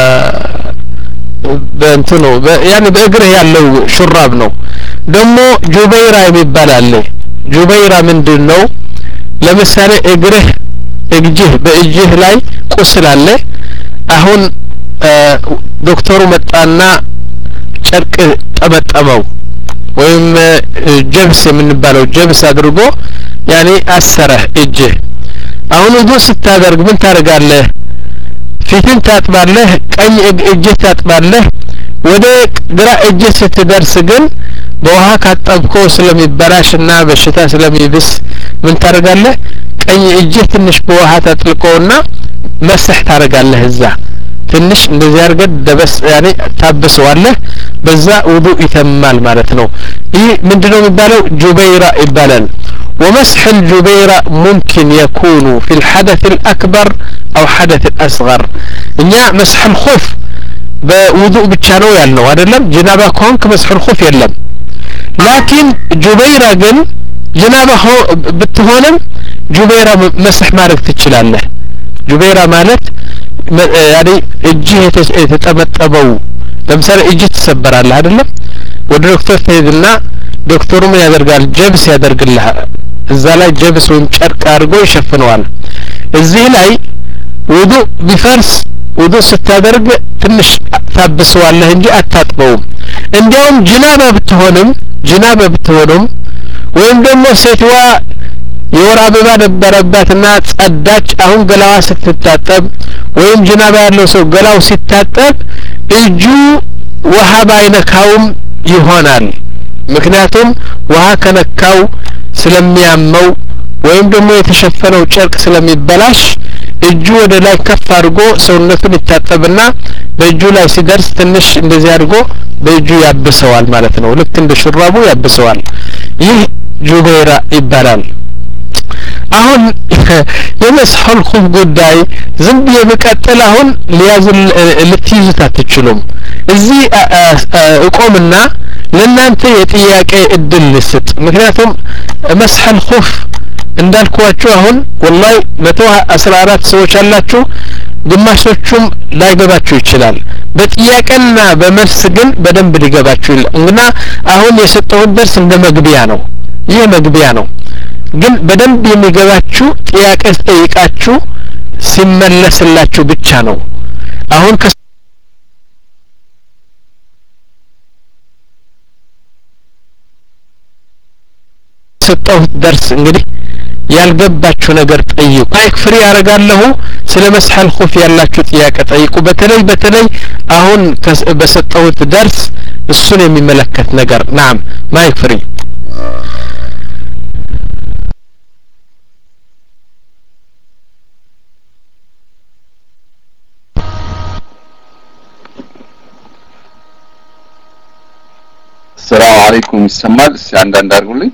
በእንትኑ ያኔ በእግርህ ያለው ሽራብ ነው ደግሞ ጁበይራ የሚባል አለ ጁበይራ ምንድነው ለምሳሌ እግርህ እጅህ በእጅህ ላይ ቁስል አለ አሁን ዶክተሩ መጣና ጨርቅ ጠመጠመው ወይም ጀብስ የምንባለው ጀብስ አድርጎ ያኔ አሰረህ እጅህ አሁን ውዱእ ስታደርግ ምን ታደርጋለህ ፊትን ታጥባለህ ቀኝ እጅህ ታጥባለህ ወደ ግራ እጅህ ስትደርስ ግን በውሃ ካጠብከው ስለሚበላሽና በሽታ ስለሚብስ ምን ታደርጋለህ ቀኝ እጅህ ትንሽ በውሃ ታጥልቀውና መስህ ታደርጋለህ እዛ ትንሽ እንደዚህ አድርገህ ደበስ ያኔ ታብሰዋለህ በዛ ውዱእ ይተማል ማለት ነው ይህ ምንድነው የሚባለው ጁበይራ ይባላል ومسح الجبيرة ممكن يكون في الحدث الأكبر أو حدث الأصغر إنيا مسح الخف بوضوء بتشانو يالنو هذا لم جنابة كونك مسح الخف يلم لكن جبيرة جن جنابة هو بتهونم جبيرة مسح مارك تتشلاله جبيرة مالت يعني الجهة تتمتبو لمثال اجي تسبر على هذا لم ودكتور تهدلنا دكتور من يدرقال جبس يدرقلها እዛ ላይ ጀብስ ወይም ጨርቅ አድርጎ ይሸፍነዋል እዚህ ላይ ውዱእ ቢፈርስ ውዱእ ስታደርግ ትንሽ ታብሰዋለህ እንጂ አታጥበውም እንዲያውም ጅናባ ብትሆንም ጅናባ ብትሆንም ወይም ደግሞ ሴትዋ የወር አበባ ነበረባትና ጸዳች አሁን ገላዋ ስትታጠብ ወይም ጅናባ ያለው ሰው ገላው ሲታጠብ እጁ ውሃ ባይነካውም ይሆናል ምክንያቱም ውሃ ከነካው ስለሚያመው ወይም ደግሞ የተሸፈነው ጨርቅ ስለሚበላሽ እጁ ወደ ላይ ከፍ አድርጎ ሰውነቱን ይታጠብና በእጁ ላይ ሲደርስ ትንሽ እንደዚህ አድርጎ በእጁ ያብሰዋል ማለት ነው ልክ እንደ ሹራቡ ያብሰዋል ይህ ጁበይራ ይባላል አሁን የመስሐል ኹፍ ጉዳይ ዝም በመቀጠል አሁን ሊያዝ ልትይዙት አትችሉም እዚህ እቆምና ለእናንተ የጥያቄ እድል ልስጥ ምክንያቱም መስሐል ኹፍ እንዳልኳችሁ አሁን ወላሂ መቶ አስራ አራት ሰዎች አላችሁ ግማሾቹም ላይገባችሁ ይችላል በጥያቄና በመልስ ግን በደንብ ሊገባችሁ እና አሁን የሰጠሁት ደርስ እንደ መግቢያ ነው ይህ መግቢያ ነው ግን በደንብ የሚገባችሁ ጥያቄ ጠይቃችሁ ሲመለስላችሁ ብቻ ነው አሁን ከሰጠሁት ደርስ እንግዲህ ያልገባችሁ ነገር ጠይቁ ማይክ ፍሪ ያረጋለሁ ስለ መስሐል ኹፍ ያላችሁ ጥያቄ ጠይቁ በተለይ በተለይ አሁን በሰጠሁት ደርስ እሱን የሚመለከት ነገር ናም ማይክ ፍሪ السلام عليكم ይሰማል እስቲ አንዳንድ አድርጉልኝ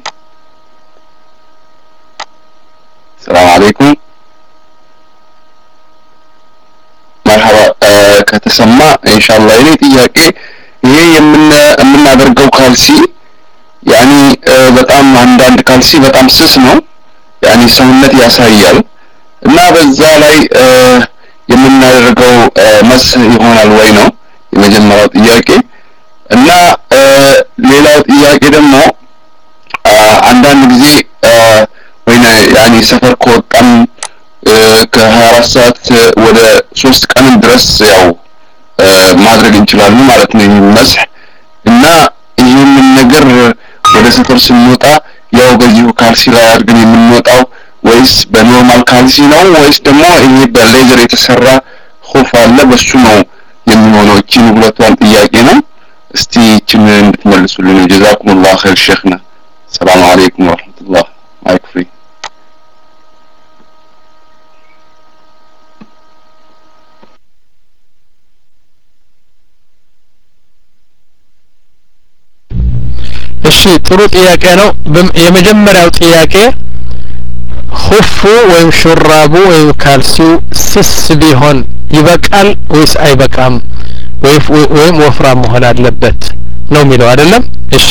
السلام عليكم مرحبا ከተሰማ ኢንሻአላህ እኔ ጥያቄ ይሄ የምን የምናደርገው ካልሲ ያኒ በጣም አንዳንድ ካልሲ በጣም ስስ ነው ያኒ ሰውነት ያሳያል እና በዛ ላይ የምናደርገው መስህ ይሆናል ወይ ነው የመጀመሪያው ጥያቄ እና ሌላው ጥያቄ ደግሞ አንዳንድ ጊዜ ወይና ያኒ ሰፈር ከወጣን ከሀያ አራት ሰዓት ወደ ሶስት ቀን ድረስ ያው ማድረግ እንችላለን ማለት ነው መስህ እና ይሄንን ነገር ወደ ሰፈር ስንወጣ ያው በዚሁ ካልሲ ላይ አድርገን የምንወጣው ወይስ በኖርማል ካልሲ ነው ወይስ ደግሞ ይሄ በሌዘር የተሰራ ኹፍ አለ በሱ ነው የሚሆነው እቺን ሁለቷን ጥያቄ ነው እስቲ እቺን እንድትመልሱልን ጀዛኩሙላህ ኸይር ሼኽና ሰላም አለይኩም ወራህመቱላህ ማይክ ፍሪ እሺ ጥሩ ጥያቄ ነው የመጀመሪያው ጥያቄ ኹፉ ወይም ሹራቡ ወይም ካልሲው ስስ ቢሆን ይበቃል ወይስ አይበቃም ወይም ወፍራም መሆን አለበት ነው የሚለው አይደለም እሺ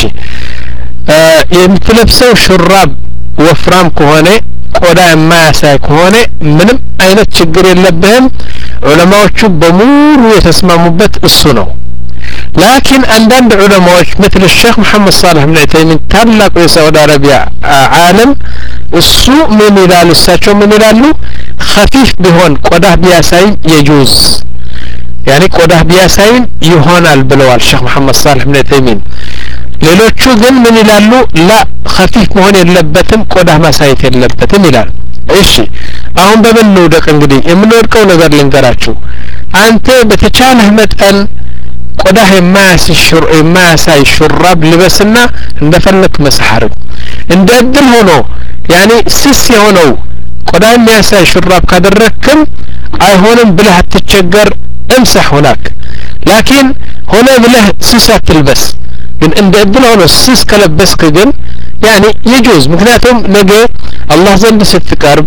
የምትለብሰው ሹራብ ወፍራም ከሆነ ቆዳ የማያሳይ ከሆነ ምንም አይነት ችግር የለብህም ዑለማዎቹ በሙሉ የተስማሙበት እሱ ነው لكن عندنا علماء مثل الشيخ محمد صالح بن عثيمين ታላቁ የሳዑዲ አረቢያ ዓለም እሱ ምን ይላል እሳቸው ምን ይላሉ خفيف ቢሆን ቆዳ ቢያሳይ يجوز يعني ቆዳ ቢያሳይ ይሆናል ብለዋል ሼክ መሐመድ صالح بن عثيمين ሌሎቹ ግን ምን ይላሉ لا خفيف መሆን የለበትም ቆዳ ማሳየት የለበትም ይላል እሺ አሁን በምን ነው ደቅ እንግዲህ የምንወድቀው ነገር ልንገራችሁ አንተ በተቻለህ መጠን ቆዳህ የማያስሽር የማያሳይ ሹራብ ልበስና እንደፈለክ መስሐር እንደ እድል ሆኖ ያኒ ስስ የሆነው ቆዳ የሚያሳይ ሹራብ ካደረክም አይሆንም ብለህ አትቸገር امسح هناك لكن هنا ብለህ ስስ አትልበስ ግን እንደ እድል ሆኖ ስስ ከለበስክ ግን ያኒ يجوز ምክንያቱም ነገ አላህ ዘንድ ስትቀርብ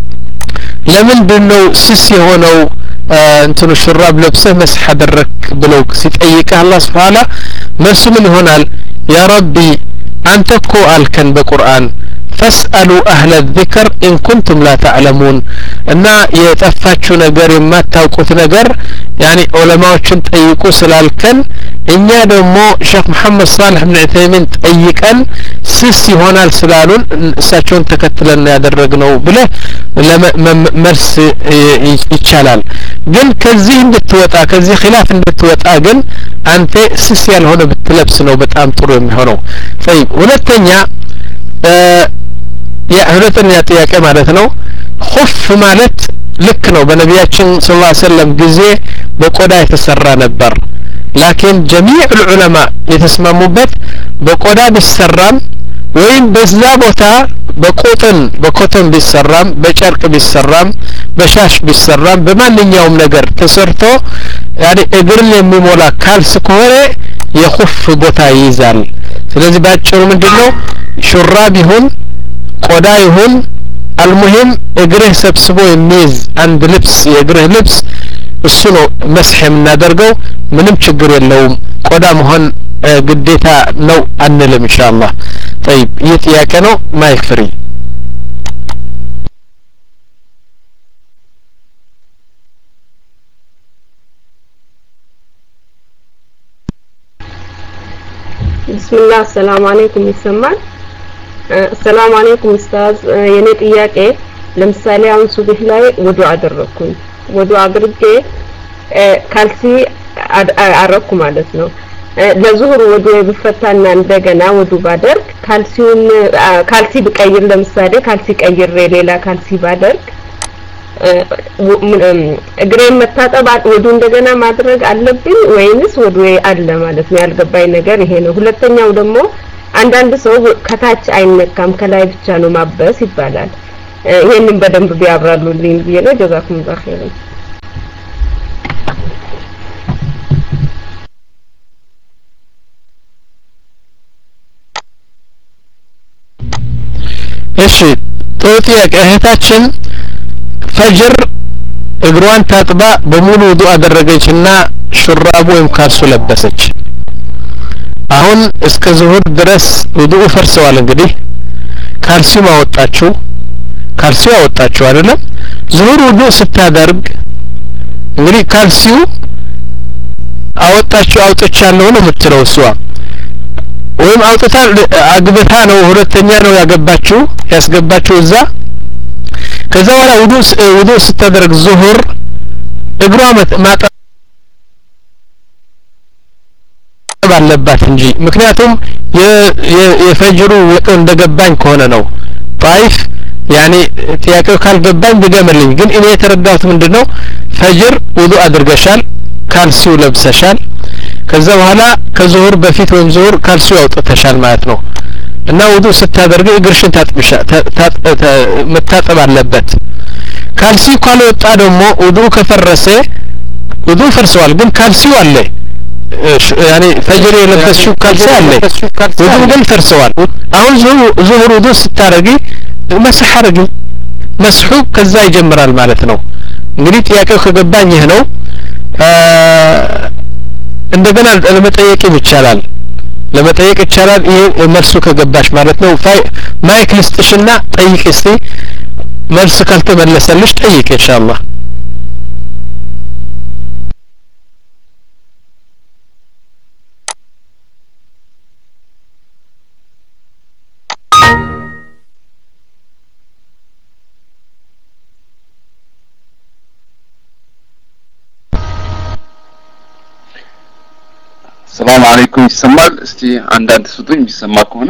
ለምንድነው ስስ የሆነው እንትኑ ሹራብ ለብሰህ መስህ አደረክ ብለው ሲጠይቅህ አላህ Subhanahu መልሱ ምን ይሆናል ያ ረቢ አንተ እኮ አልከን በቁርአን فاسألوا أهل الذكر إن كنتم لا تعلمون እና የጠፋችሁ ነገር የማታውቁት ነገር يعني ዑለማዎችን ጠይቁ ስላልከን እኛ ደግሞ ሼክ መሐመድ صالح بن عثيمين ጠይቀን ስስ ይሆናል ስላሉን እሳቸውን ተከትለን ያደረግነው ብለ መልስ ይቻላል ግን ከዚህ እንድትወጣ ከዚህ ኺላፍ እንድትወጣ ግን አንተ ስስ ያልሆነ ብትለብስ ነው በጣም ጥሩ የሚሆነው طيب ሁለተኛ የሁለተኛ ጥያቄ ማለት ነው ኹፍ ማለት ልክ ነው በነቢያችን ሰለላሁ ዐለይሂ ወሰለም ጊዜ በቆዳ የተሰራ ነበር لكن جميع العلماء يتسمموበት በቆዳ ቢሰራም ወይም በዛ ቦታ በቆጥን በኮተን ቢሰራም በጨርቅ ቢሰራም በሻሽ ቢሰራም በማንኛውም ነገር ተሰርቶ ያዲ እግርን የሚሞላ ካልስ ከሆነ የኹፍ ቦታ ይይዛል ስለዚህ ባጭሩ ምንድነው ሹራብ ይሁን ቆዳ ይሁን المهم እግርህ ሰብስቦ የሚይዝ አንድ ልብስ የእግርህ ልብስ እሱ ነው መስህ የምናደርገው ምንም ችግር የለውም ቆዳ መሆን ግዴታ ነው አንልም ኢንሻአላህ طيب ይህ ጥያቄ ነው ማይክ ፍሪ ቢስሚላህ ሰላም አለይኩም ይሰማል ሰላም አለይኩም ኡስታዝ የኔ ጥያቄ ለምሳሌ አሁን ሱብህ ላይ ወዱ አደረኩኝ ወዱ አድርጌ ካልሲ አረኩ ማለት ነው ለዙሁር ወዱ ብፈታና እንደገና ወዱ ባደርግ ካልሲውን ካልሲ ብቀይር ለምሳሌ ካልሲ ቀይሬ ሌላ ካልሲ ባደርግ እግሬን መታጠብ ወዱ እንደገና ማድረግ አለብኝ ወይንስ ወዱ አለ ማለት ነው ያልገባኝ ነገር ይሄ ነው ሁለተኛው ደግሞ አንዳንድ ሰው ከታች አይነካም ከላይ ብቻ ነው ማበስ ይባላል ይሄንን በደንብ ቢያብራሩልኝ ብዬ ነው ጀዛኩም ኸይር እሺ ጥያቄ እህታችን ፈጅር እግሯን ታጥባ በሙሉ ውዱእ አደረገችና ሹራቡ ወይም ካልሱ ለበሰች አሁን እስከ ዙሁር ድረስ ውዱእ ፈርሰዋል እንግዲህ ካልሲው ማወጣችሁ ካልሲው አወጣችሁ አይደለም ዙሁር ውዱእ ስታደርግ እንግዲህ ካልሲው አወጣችሁ አውጥቻለሁ ነው የምትለው እሷ ወይም አውጥታ አግብታ ነው ሁለተኛ ነው ያገባችሁ ያስገባችሁ እዛ ከዛ በኋላ ውዱእ ውዱእ ስታደርግ ዙሁር እግሯ ማጠብ አለባት እንጂ ምክንያቱም የፈጅሩ ወጥ እንደገባኝ ከሆነ ነው ጣይፍ ያኒ ጥያቄው ካልገባኝ ድገምልኝ ግን እኔ የተረዳሁት ምንድነው ፈጅር ውዱእ አድርገሻል ካልሲው ለብሰሻል ከዛ በኋላ ከዙሁር በፊት ወይም ዙሁር ካልሲው አውጥተሻል ማለት ነው እና ውዱእ ስታደርግ እግርሽን ታጥብሻ መታጠብ አለበት ካልሲው ካልወጣ ደግሞ ውዱእ ከፈረሰ ውዱእ ፈርሰዋል ግን ካልሲው አለ يعني فجر የለበስሽው ካልሲ አለ ውዱእ ግን ፈርሰዋል አሁን ዙሁር ውዱእ ስታረጊ መስህ አረጁ መስሑ ከዛ ይጀምራል ማለት ነው እንግዲህ ጥያቄው ከገባኝ ይሄ ነው እንደገና ለመጠየቅ ይቻላል ለመጠየቅ ይቻላል ይሄ መልሱ ከገባሽ ማለት ነው ማይክ ልስጥሽና ጠይቂ እስቲ መልስ ካልተመለሰልሽ ጠይቂ ኢንሻአላህ ሰላም አለይኩም ይሰማል እስቲ አንዳንድ ስጡኝ የሚሰማ ከሆነ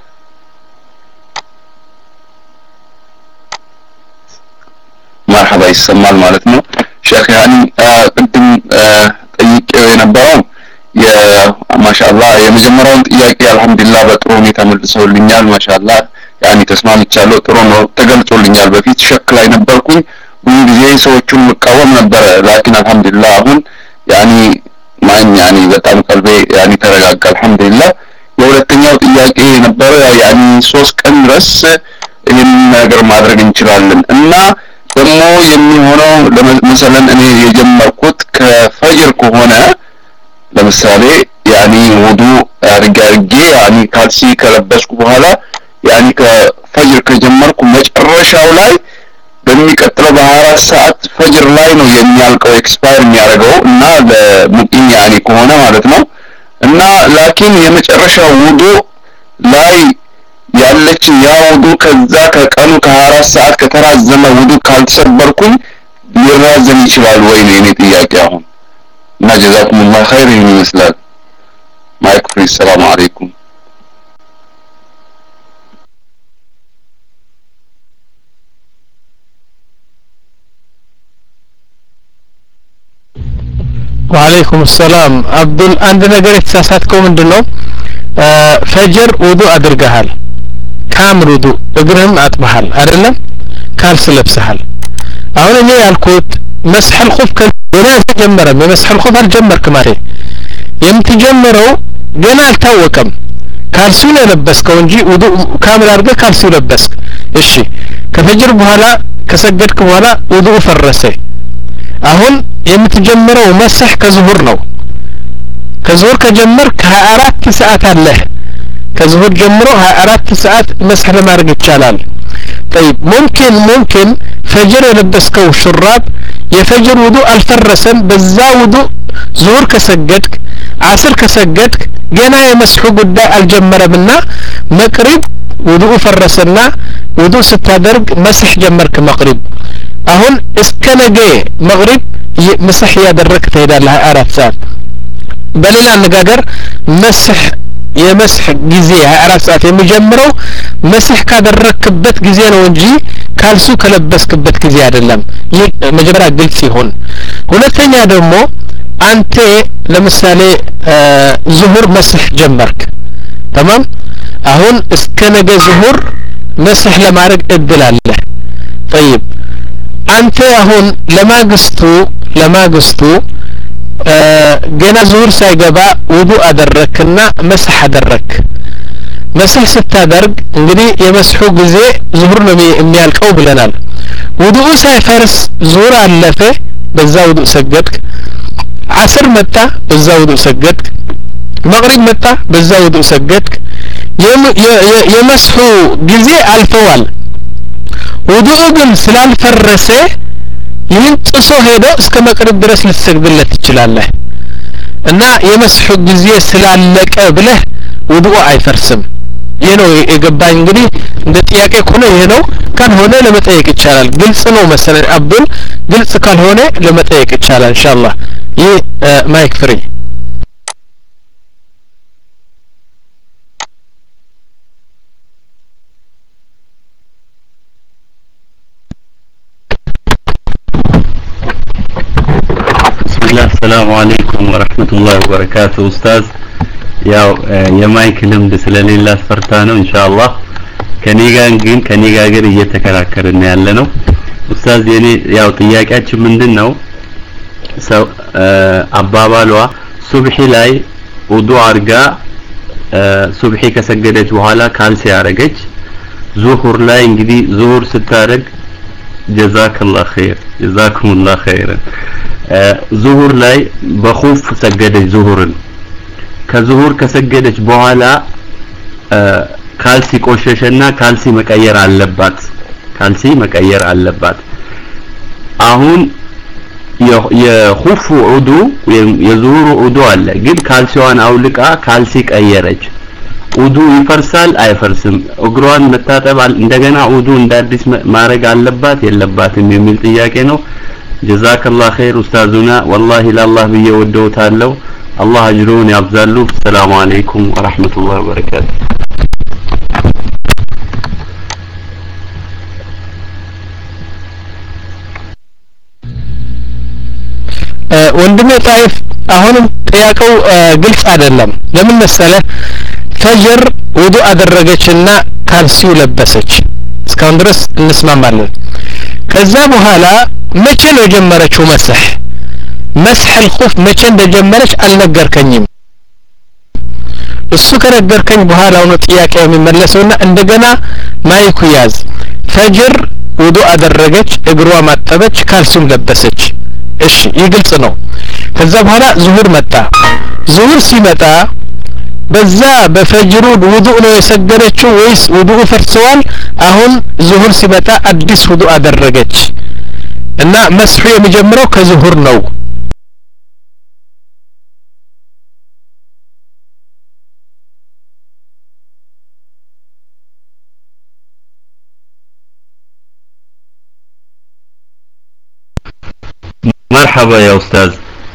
مرحبا ይሰማል ማለት ነው ሼክ ያኒ ቅድም ጠይቄው የነበረው የማሻአላህ የመጀመሪያውን ጥያቄ አልহামዱሊላህ በጥሩ ሁኔታ መልሰውልኛል ማሻአላህ ያኒ ተስማምቻለሁ ጥሩ ነው ተገልጾልኛል በፊት ሸክ ላይ ነበርኩኝ ብዙ ጊዜ ሰዎቹን መቃወም ነበር ላኪን አልহামዱሊላህ አሁን ያኒ ማን ያኒ በጣም ቀልቤ ያኒ ተረጋጋ አልহামዱሊላህ የሁለተኛው ጥያቄ ነበር ያኒ ሶስት ቀን ድረስ ይሄን ነገር ማድረግ እንችላለን እና ደግሞ የሚሆነው ለምሳሌ እኔ የጀመርኩት ከፈጅር ከሆነ ለምሳሌ ያኒ ውዱእ አድርጌ ያኒ ካልሲ ከለበስኩ በኋላ ያኒ ከፈጅር ከጀመርኩ መጨረሻው ላይ በሚቀጥለው በ24 ሰዓት ፈጅር ላይ ነው የሚያልቀው ኤክስፓየር የሚያደርገው እና ለሙቂም ያኒ ከሆነ ማለት ነው እና ላኪን የመጨረሻው ውዱእ ላይ ያለች ያ ውዱእ ከዛ ከቀኑ ከ24 ሰዓት ከተራዘመ ውዱእ ካልተሰበርኩኝ ሊራዘም ይችላል ወይ ነው የኔ ጥያቄ አሁን እና ጀዛኩሙላህ ኸይር ይመስላል ማይክ ፍሪ ሰላም አለይኩም وعليكم السلام عبد አንድ ነገር የተሳሳትከው ምንድነው ፈጅር ውዱ አድርገሃል ካምል ውዱ እግርህም አጥበሃል አይደለም ካልስ ለብሰሃል አሁን እኔ ያልኩት መስح الخف ገና ተጀመረ መስح الخف አልጀመርክ ማለት የምትጀምረው ገና አልታወቀም ካልሱ ነው ለበስከው እንጂ ውዱ ካምል አድርገህ ካልሱ ለበስክ እሺ ከፈጅር በኋላ ከሰገድክ በኋላ ውዱ ፈረሰ አሁን የምትጀምረው መስح ከዙሁር ነው ከዙሁር ከጀመርክ ሃያ አራት ሰዓት አለ ከዙሁር ጀምሮ ሃያ አራት ሰዓት መስح ለማድረግ ይቻላል طيب ممكن ممكن فجر የለበስከው ሹራብ የፈጅር ውዱ አልፈረሰም በዛ ውዱ ዙሁር ከሰገድክ ዓስር ከሰገድክ ገና የመስح ጉዳይ አልጀመረምና መቅሪብ ውዱ ፈረሰና ውዱ ስታደርግ መስح ጀመርክ መቅሪብ አሁን እስከ ነገ መግሪብ መስح ያደረክ ትሄዳለህ አራት ሰዓት በሌላ አነጋገር መስح የመስح ጊዜ ሃያ አራት ሰዓት የሚጀምረው መስح ካደረክበት ጊዜ ነው እንጂ ካልሱ ከለበስክበት ጊዜ አይደለም ይህ መጀመሪያ ግልጽ ይሁን ሁለተኛ ደግሞ አንተ ለምሳሌ ዙሁር መስح ጀመርክ تمام አሁን እስከ ነገ ዙሁር መስح ለማድረግ እድል አለ طيب አንተ አሁን ለማግስቱ ለማግስቱ ገና ዙሁር ሳይገባ ውዱ አደረክና መስح አደረክ መስح ስታደርግ እንግዲህ የመስሑ ጊዜ ዙሁር ነው የሚያልቀው ብለናል ውዱ ሳይፈርስ ዙሁር አለፈ በዛ ውዱ ሰገድክ ዓስር መጣ በዛ ውዱ ሰገድክ መግሪብ መጣ በዛ ውዱ ሰገድክ የመስሑ ጊዜ አልፈዋል ውዱ ግን ስላልፈረሰ ይህን ጥሶ ሄዶ እስከ መቅሪብ ድረስ ልትሰግድለት ትችላለህ እና የመስሑ ጊዜ ስላለቀ ብለህ ውዱ አይፈርስም ይሄ ነው የገባኝ እንግዲህ እንደ ጥያቄ ከሆነ ይሄ ነው ካልሆነ ለመጠየቅ ይቻላል ግልጽ ነው መሰለኝ አብዱል ግልጽ ካልሆነ ለመጠየቅ ይቻላል ኢንሻአላህ ይህ ማይክ ፍሪ السلام عليكم ورحمة الله وبركاته أستاذ ያው የማይክ ልምድ ስለሌላ አስፈርታ ነው ኢንሻአላህ ከኔ ጋር ግን ከኔ ጋር ግን እየተከራከርን ያለ ነው ኡስታዝ የኔ ያው ጥያቄያችን ምንድነው ሰው አባባሏ ሱብሂ ላይ ውዱ አርጋ ሱብሂ ከሰገደች በኋላ ካልሲ ያረገች ዙሁር ላይ እንግዲህ ዙሁር ስታረግ ጀዛከላህ ኸይር ጀዛኩሙላህ ኸይረን ዙሁር ላይ በኹፍ ሰገደች ዙሁርን ከዙሁር ከሰገደች በኋላ ካልሲ ቆሸሸና ካልሲ መቀየር አለባት ካልሲ መቀየር አለባት አሁን የኹፍ ዑዱ የዙሁር ዑዱ አለ ግን ካልሲዋን አውልቃ ካልሲ ቀየረች ዑዱ ይፈርሳል አይፈርስም እግሯን መታጠብ እንደገና ዑዱ እንዳዲስ ማረግ አለባት የለባትም የሚል ጥያቄ ነው ጀዛከላህ ኸይር ኡስታዙና والله ለአላህ ብዬ ወደውታለሁ الله أجرون يبذلوا السلام عليكم ورحمة الله وبركاته ወንድሜ ጣይፍ አሁንም ጥያቄው ግልጽ አይደለም ለምን መሰለህ ፈጅር ውዱ አደረገችና ካልሲው ለበሰች እስካሁን ድረስ እንስማማለን ከዛ በኋላ መቼ ነው ጀመረችው መስح مسح الخف መቼ እንደጀመረች አልነገርከኝም እሱ ከነገርከኝ በኋላ ነው ጥያቄ የሚመለሰውና እንደገና ማይኩ ያዝ ፈጅር ውዱ አደረገች እግሯ ማጠበች ካልሱም ለበሰች እሺ ይግልጽ ነው ከዛ በኋላ ዙሁር መጣ ዙሁር ሲመጣ በዛ በፈጅሩ ውዱ ነው የሰገደችው ወይስ ውዱ ፈርሰዋል አሁን ዙሁር ሲመጣ አዲስ ውዱ አደረገች እና መስሑ የሚጀምረው ከዙሁር ነው مرحبا يا أستاذ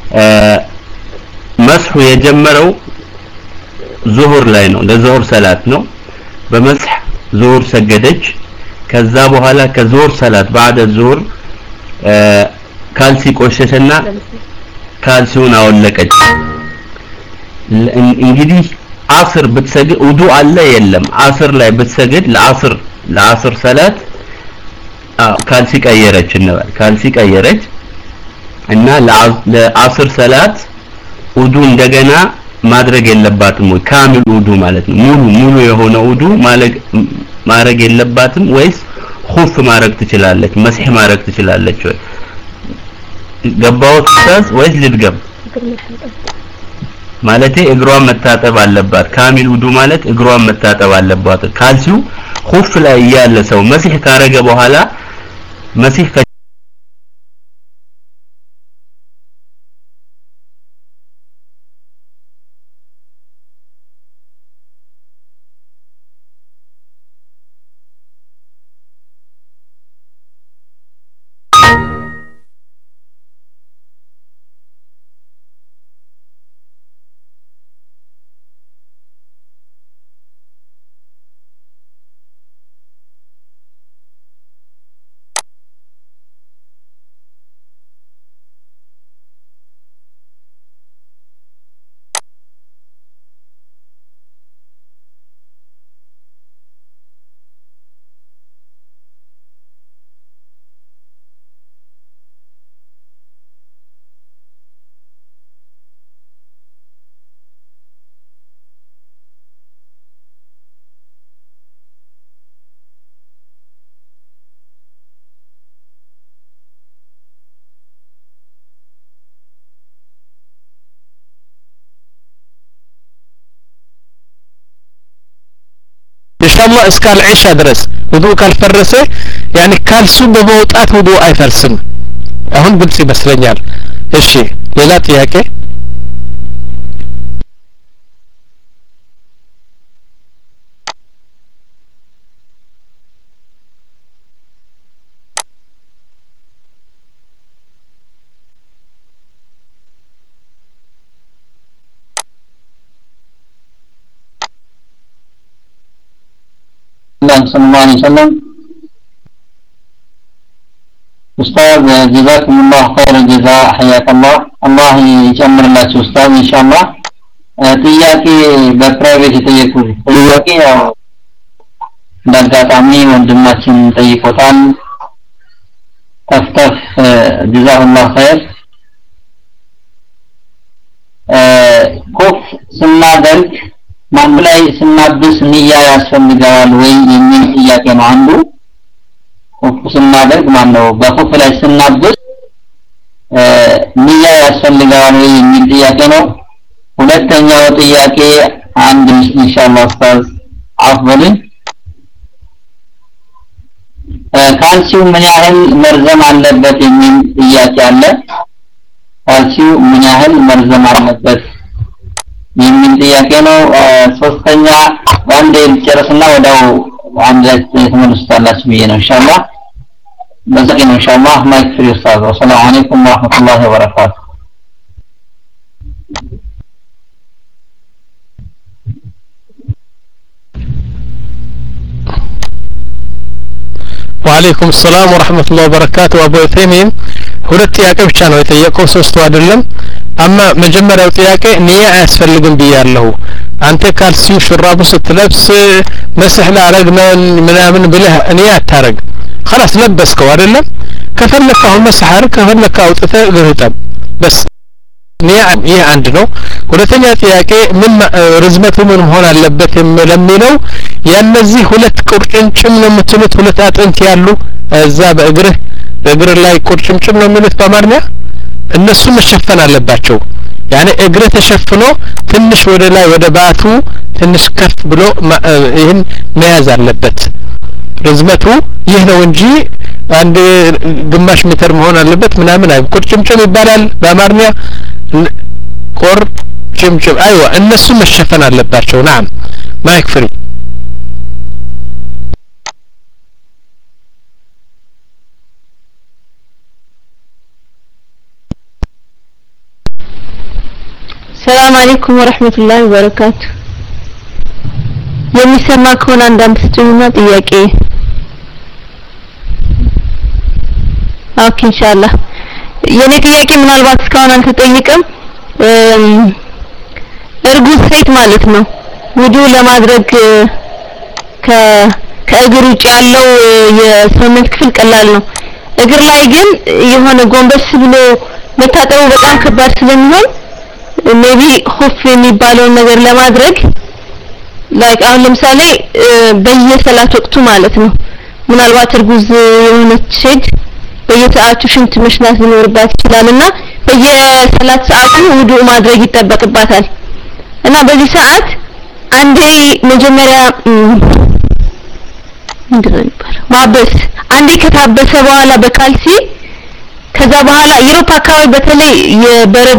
مسح يجمروا ظهر ላይ ነው ለظهر ሰላት ነው በመስح ظهر ሰገደች ከዛ በኋላ ከظهر ሰላት بعد الظهر ካልሲ ቆሸሸና ካልሲውን አወለቀች እንግዲህ አስር ብትሰግድ ውዱ አለ የለም አስር ላይ ብትሰግድ ለአስር ለአስር ሰላት ካልሲ ቀየረች እንበል ካልሲ ቀየረች እና ለአስር ሰላት ውዱ እንደገና ማድረግ የለባትም ወይ ካሚል ውዱ ማለት ነው ሙሉ ሙሉ የሆነ ውዱ ማድረግ የለባትም ወይስ ኹፍ ማድረግ ትችላለች መስህ ማድረግ ትችላለች ወይ ገባው ኡስታዝ ወይስ ልድገም ማለቴ እግሯን መታጠብ አለባት ካሚል ውዱ ማለት እግሯን መታጠብ አለባት ካልሲው ኹፍ ላይ ያለ ሰው መስህ ካረገ በኋላ መስህ ኢንሻአላህ እስከ العሻ ድረስ ውዱ ካልፈረሰ ያኒ ካልሱ በመውጣት ውዱ አይፈርስም አሁን ግልጽ ይመስለኛል እሺ ሌላ ጥያቄ صلى الله عليه وسلم أستاذ جزاكم الله خير الجزاء حياك الله الله يجمر الله أستاذ إن شاء الله ጥያቄ በፕራይቬት የተጠየቁት ጥያቄ ያው በአጋጣሚ ወንድማችን ጠይቆታል ተፍተፍ ጀዛሁላህ ኸይር ኮፍ ስናደርግ ማን ላይ ስናብስ ንያ ያስፈልጋል ወይ የሚል ጥያቄ ነው አንዱ ኮፍ ስናደርግ ማን ነው በኮፍ ላይ ስናብስ ንያ ያስፈልጋል ወይ የሚል ጥያቄ ነው ሁለተኛው ጥያቄ አንድ ኢንሻአላህ ኡስታዝ አፍበልን ካልሲው ምን ያህል መርዘም አለበት የሚል ጥያቄ አለ ካልሲው ምን ያህል መርዘም አለበት የሚል ጥያቄ ነው ሶስተኛ አንዴ ጨርስና ወዳው አንድ ላይ ተመልሱታላችሁ ብዬ ነው ኢንሻአላህ በዚህ ነው ኢንሻአላህ ማይክ ፍሪ ኡስታዝ ወሰላሙ አለይኩም ወራህመቱላሂ ወበረካቱ وعليكم السلام ورحمة الله وبركاته أبو عثيمين ሁለት ጥያቄ ብቻ ነው የጠየቀው ሶስቱ አይደለም አማ መጀመሪያው ጥያቄ ንያ ያስፈልግም ብያለሁ አንተ ካልሲው ሹራቡ ስትለብስ መስህ ላረግነን ምናምን ብለህ ንያ አታረግ خلاص ለበስከው አይደለም ከፈለከው መስህ አርግ ከፈለከው አውጥተህ ግህጠም በስ ንያ ይሄ አንድ ነው ሁለተኛ ጥያቄ ምን ርዝመቱ ምን መሆን አለበት ለሚለው ያነዚህ ሁለት ቁርጭምጭም ነው የምትሉት ሁለት አጥንት ያሉ እዛ በእግርህ በእግር ላይ ቁርጭምጭም ነው የሚሉት በአማርኛ እነሱ መሸፈን አለባቸው ያኔ እግር ተሸፍኖ ትንሽ ወደ ላይ ወደ ባቱ ትንሽ ከፍ ብሎ ይሄን መያዝ አለበት ርዝመቱ ይህ ነው እንጂ አንድ ግማሽ ሜትር መሆን አለበት ምናምን አይ ቁርጭምጭም ይባላል በአማርኛ ቁርጭምጭም አይዋ እነሱ መሸፈን አለባቸው ናም ማይክ ፍሪ السلام عليكم ورحمة الله وبركاته የሚሰማ ከሆነ አንዳንድ ስትሉና ጥያቄ ኦኬ ኢንሻአላህ የኔ ጥያቄ ምናልባት እስካሁን አልተጠየቀም እርጉዝ ሴት ማለት ነው ውዱ ለማድረግ ከ ከእግር ውጭ ያለው የሰውነት ክፍል ቀላል ነው እግር ላይ ግን የሆነ ጎንበስ ብሎ መታጠቡ በጣም ከባድ ስለሚሆን ሜቢ ኹፍ የሚባለው ነገር ለማድረግ ላይክ አሁን ለምሳሌ በየሰላት ወቅቱ ማለት ነው ምናልባት እርጉዝ የሆነች ሴት በየሰዓቱ ሽንት መሽናት ሊኖርባት ይችላልና በየሰላት ሰዓቱ ውዱ ማድረግ ይጠበቅባታል እና በዚህ ሰዓት አንዴ መጀመሪያ ምንድነው ማበስ አንዴ ከታበሰ በኋላ በካልሲ ከዛ በኋላ ዩሮፕ አካባቢ በተለይ የበረዶ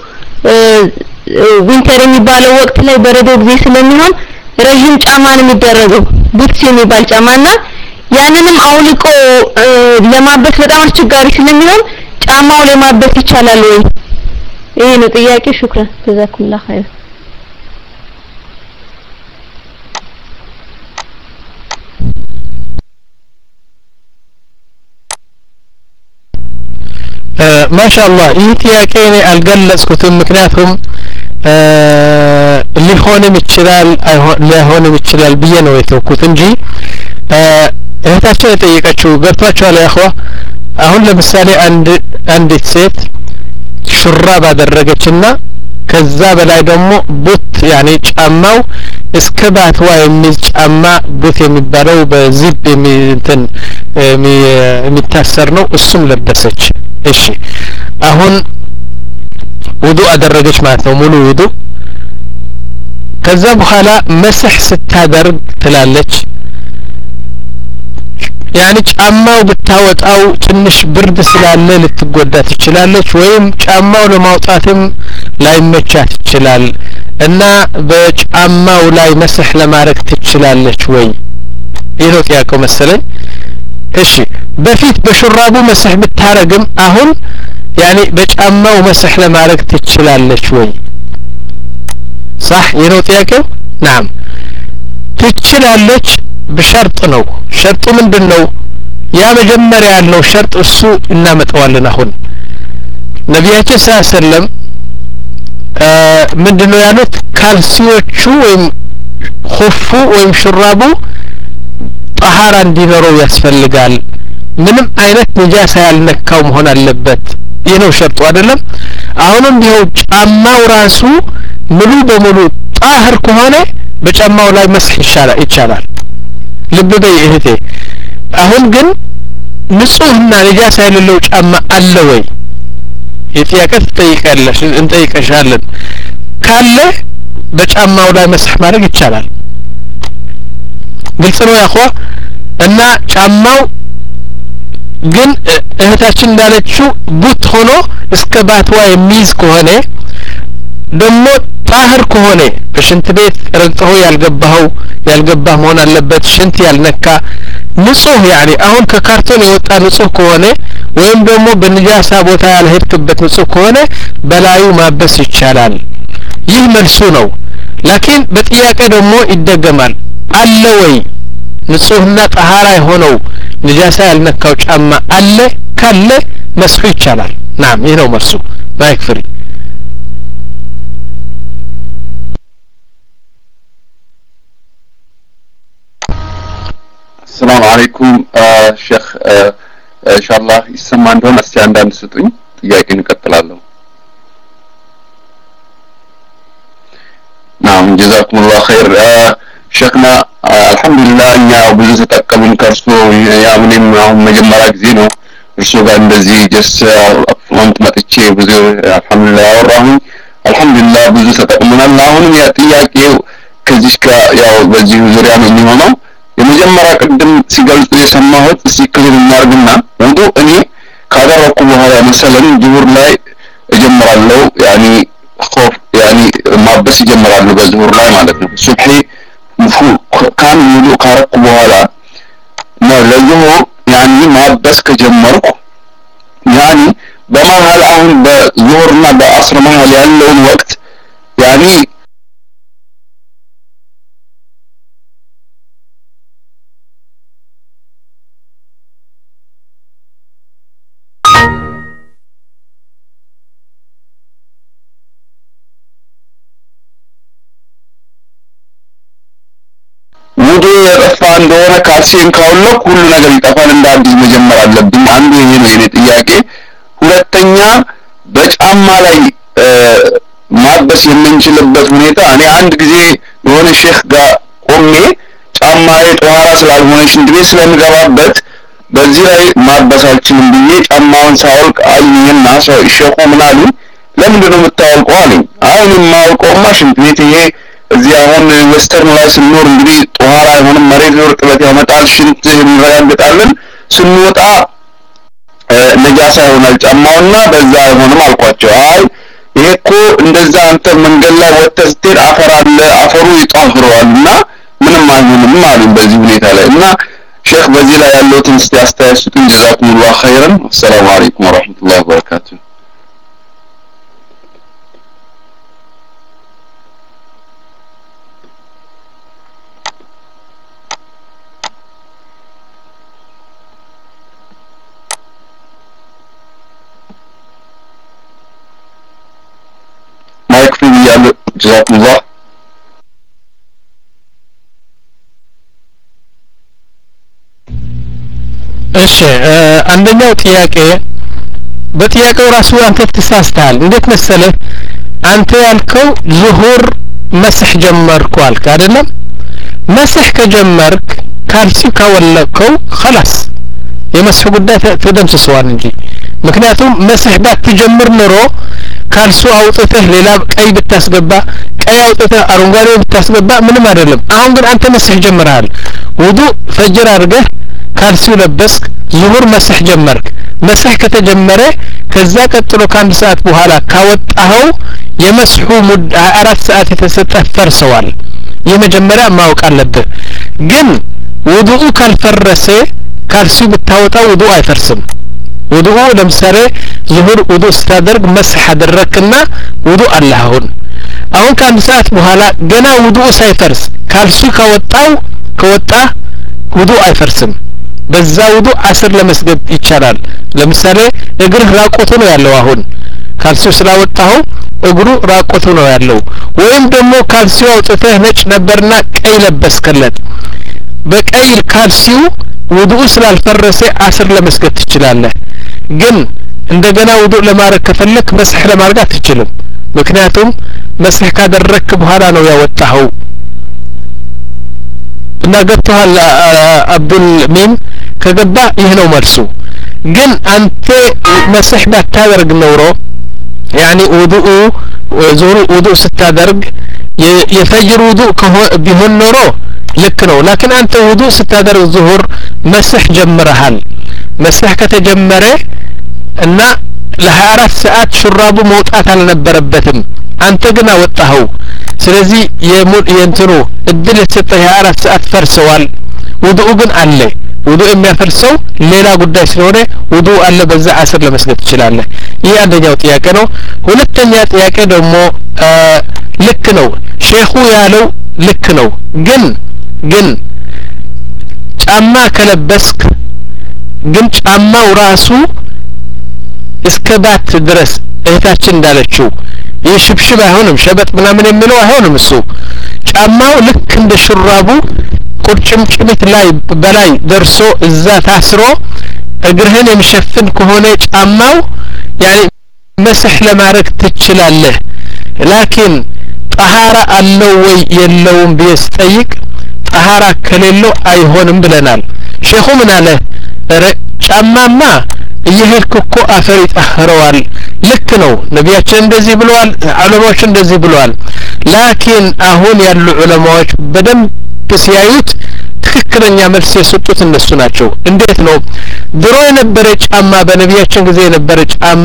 ዊንተር የሚባለው ወቅት ላይ በረዶ ጊዜ ስለሚሆን ረጅም ጫማ ነው የሚደረገው ቡትስ የሚባል ጫማና ያንንም አውልቆ ለማበስ በጣም አስቸጋሪ ስለሚሆን ጫማው ለማበስ ይቻላል ወይ ይሄ ነው ጥያቄ ሹክራን ጀዛኩላህ ኸይር ማሻአላህ ይህ ጥያቄ እኔ አልገለጽኩትም ምክንያቱም ሊሆንም ይችላል ሊሆንም ይችላል ብዬ ነው የተውኩት እንጂ እህታችን የጠየቀችው ገብቷችኋል ያخوا አሁን ለምሳሌ አንድ አንዲት ሴት ሹራብ አደረገችና ከዛ በላይ ደግሞ ቡት ያኔ ጫማው እስከ ባትዋ የሚል ጫማ ቡት የሚባለው በዚብ የሚንተን የሚታሰር ነው እሱም ለበሰች እሺ አሁን ውዱ አደረገች ማለት ነው ሙሉ ውዱ ከዛ በኋላ መስህ ስታደርግ ትላለች ያኒ ጫማው ብታወጣው ትንሽ ብርድ ስላለ ልትጎዳ ትችላለች ወይም ጫማው ለማውጣትም ላይመቻት ይችላል እና በጫማው ላይ መስህ ለማድረግ ትችላለች ወይ ይሄው ጥያቄው መሰለኝ እሺ በፊት በሹራቡ መስህ ብታረግም አሁን ያኒ በጫማው መስህ ለማድረግ ትችላለች ወይ صح ይሄው ጥያቄው نعم ትችላለች በሸርጥ ነው ሸርጡ ምንድነው ያ መጀመሪያ ያለው ሸርጥ እሱ እናመጣዋለን አሁን ነብያችን ሰለላሁ ዐለይሂ ወሰለም ምንድነው ያሉት ካልሲዎቹ ወይም ኹፉ ወይም ሹራቡ ጣሃራ እንዲኖረው ያስፈልጋል ምንም አይነት ንጃሳ ያልነካው መሆን አለበት ይህ ነው ሸርጡ አይደለም አሁንም ቢሆን ጫማው ራሱ ሙሉ በሙሉ ጣህር ከሆነ በጫማው ላይ መስህ ይቻላል ይቻላል ልብ በይ እህቴ አሁን ግን ንጹህና ንጃሳ የሌለው ጫማ አለ ወይ የጥያቄ ትጠይቃለሽ እንጠይቀሻለን ካለ በጫማው ላይ መስህ ማድረግ ይቻላል ግልጽ ነው ያخوا እና ጫማው ግን እህታችን እንዳለችው ቡት ሆኖ እስከ ባትዋ የሚይዝ ከሆነ ደሞ ጣህር ከሆነ በሽንት ቤት ረግጠው ያልገባው ያልገባ መሆን አለበት ሽንት ያልነካ ንጹህ ያኒ አሁን ከካርቶን የወጣ ንጹህ ከሆነ ወይም ደግሞ በንጃሳ ቦታ ያልሄድክበት ንጹህ ከሆነ በላዩ ማበስ ይቻላል ይህ መልሱ ነው ላኪን በጥያቄ ደግሞ ይደገማል አለ ወይ ንጹህና ጣሃራ የሆነው ንጃሳ ያልነካው ጫማ አለ ካለ መስሁ ይቻላል ናም ይሄ ነው መልሱ ማይክ ፍሪ السلام عليكم شيخ ان شاء الله يسمع እንደሆነ እስቲ አንዳንድ ስጡኝ ጥያቄ እንቀጥላለሁ نعم جزاكم الله خير شيخنا الحمد لله እኛ ብዙ ተጠቀምን ከርሶ ያ ምንም አሁን መጀመሪያ ጊዜ ነው እርሶ ጋር እንደዚህ ጀስ ፍሮንት መጥቼ ብዙ አልহামዱሊላህ አወራሁኝ አልহামዱሊላህ ብዙ ተጠቅመናል አሁንም ያ ጥያቄው ከዚህ ጋር ያው በዚህ ዙሪያ ነው የሚሆነው የመጀመሪያ ቅድም ሲገልጹ የሰማሁት ሲክልን እናርግና ወንዶ እኔ ካደረኩ በኋላ መሰለን ዙሁር ላይ እጀምራለሁ ያኒ خوف ያኒ ማበስ ይጀምራሉ በዙሁር ላይ ማለት ነው ሱብሂ ካን ሙሉ ካረኩ በኋላ ነው ለዙሁር ያኒ ማበስ ከጀመርኩ ያኒ በመሃል አሁን በዙሁርና በአስር መሃል ያለውን ወቅት ያኒ የጠፋ እንደሆነ ካልሲን ካወለኩ ሁሉ ነገር ይጠፋል እንደ አዲስ መጀመር አለብኝ አንዱ ይሄ ነው የኔ ጥያቄ ሁለተኛ በጫማ ላይ ማበስ የምንችልበት ሁኔታ እኔ አንድ ጊዜ የሆነ ሼክ ጋር ቆሜ ጫማዬ ጧራ ስላልሆነ ሽንት ቤት ስለምገባበት በዚህ ላይ ማበስ አልችልም ብዬ ጫማውን ሳወልቅ አዩኝና ሰው ሼኹ ምን አሉ ለምንድን ነው የምታወልቀው አለኝ አይ እኔ የማወልቀውማ ሽንት ቤት ይሄ እዚህ አሁን ዌስተርን ላይ ስንኖር እንግዲህ ጧራ አይሆንም መሬት እርጥበት ያመጣል ሽንት እንረጋግጣለን ስንወጣ ነጃሳ ይሆናል ጫማውና በዛ አይሆንም አልኳቸው አይ ይሄኮ እንደዛ አንተ መንገድ ላይ ወጥተህ ስትሄድ አፈር አለ አፈሩ ይጣፍረዋልና ምንም አይሆንም ማለት በዚህ ሁኔታ ላይ እና ሼክ በዚህ ላይ ያለውትን እስቲ አስተያየቱን ጀዛኩሙላህ ኸይረን ሰላም አለይኩም ወራህመቱላሂ ወበረካቱ ማይክ ፍሪ ያለ ጀዛኩሙላህ እሺ አንደኛው ጥያቄ በጥያቄው ራሱ አንተ ተሳስተሃል እንዴት መሰለህ አንተ ያልከው ዙሁር መስህ ጀመርኩ አልክ አይደለም መስህ ከጀመርክ ካልሲ ካወለከው خلاص የመስህ ጉዳይ ተደምስሷል እንጂ ምክንያቱም መስህ ባትጀምር ኖሮ ካልሱ አውጥተህ ሌላ ቀይ ብታስገባ ቀይ አውጥተህ አረንጓዴ ብታስገባ ምንም አይደለም አሁን ግን አንተ መስህ ጀምረሃል ውዱ ፈጅር አድርገህ ካልሲው ለበስክ ዙሁር መስህ ጀመርክ መስህ ከተጀመረ ከዛ ቀጥሎ ከአንድ ሰዓት በኋላ ካወጣኸው የመስሑ ሙድ አራት ሰዓት የተሰጠ ፈርሰዋል የመጀመሪያ ማወቅ አለብህ ግን ውዱኡ ካልፈረሰ ካልሲው ብታወጣው ውዱ አይፈርስም ውዱኡ ለምሳሌ ዙሁር ውዱ ስታደርግ መስህ አደረክና ውዱ አለ አሁን አሁን ከአንድ ሰዓት በኋላ ገና ውዱኡ ሳይፈርስ ካልሲው ካወጣው ከወጣ ውዱ አይፈርስም በዛ ውዱ አስር ለመስገድ ይቻላል ለምሳሌ እግርህ ራቆቱ ነው ያለው አሁን ካልሲው ስላወጣው እግሩ ራቆቱ ነው ያለው ወይም ደግሞ ካልሲው አውጥተህ ነጭ ነበርና ቀይ ለበስከለት በቀይ ካልሲው ውዱ ስላልፈረሰ አስር ለመስገድ ትችላለህ ግን እንደገና ውዱ ለማድረግ ከፈለክ መስህ ለማድረግ አትችልም ምክንያቱም መስህ ካደረክ በኋላ ነው ያወጣው እና ገብቶሃል አብዱል ሚም ከገባ ይሄ ነው መልሱ ግን አንተ መስህ ባታደርግ ኖሮ يعني ውዱኡ ዙሩ ውዱ ስታደርግ የፈጅር ውዱ ቢሆን ኖሮ ልክ ነው ላኪን አንተ ውዱ ስታደርግ ዙሁር መስህ ጀምረሃል መስህ ከተጀመረ እና ለ24 ሰዓት ሽራቡ መውጣት አልነበረበትም አንተ ግን አወጣኸው ስለዚህ የእንትኑ እድል የተሰጠ የ24 ሰዓት ፈርሰዋል ውዱኡ ግን አለ ውዱ የሚያፈርሰው ሌላ ጉዳይ ስለሆነ ውዱ አለ በዛ አስር ለመስገድ ትችላለህ ይሄ አንደኛው ጥያቄ ነው ሁለተኛ ጥያቄ ደግሞ ልክ ነው ሼኹ ያለው ልክ ነው ግን ግን ጫማ ከለበስክ ግን ጫማው ራሱ እስከባት ድረስ እህታችን እንዳለችው ይህ ሽብሽብ አይሆንም ሸበጥ ምናምን የሚለው አይሆንም እሱ ጫማው ልክ እንደ ሽራቡ ቁርጭምጭሚት ላይ በላይ ደርሶ እዛ ታስሮ እግርህን የሚሸፍን ከሆነ ጫማው ያኒ መስህ ለማድረግ ትችላለህ ላኪን ጠሃራ አለው ወይ የለውም ቢስጠይቅ ጠሃራ ከሌለው አይሆንም ብለናል ሼኹ ምን አለ ጫማማ ይሄልኩ እኮ አፈር ይጣህረዋል ልክ ነው ነቢያችን እንደዚህ ብለዋል ዑለማዎች እንደዚህ ብለዋል ላኪን አሁን ያሉ ዑለማዎች በደንብ ሲያዩት ትክክለኛ መልስ የሰጡት እነሱ ናቸው እንዴት ነው ድሮ የነበረ ጫማ በነቢያችን ጊዜ የነበረ ጫማ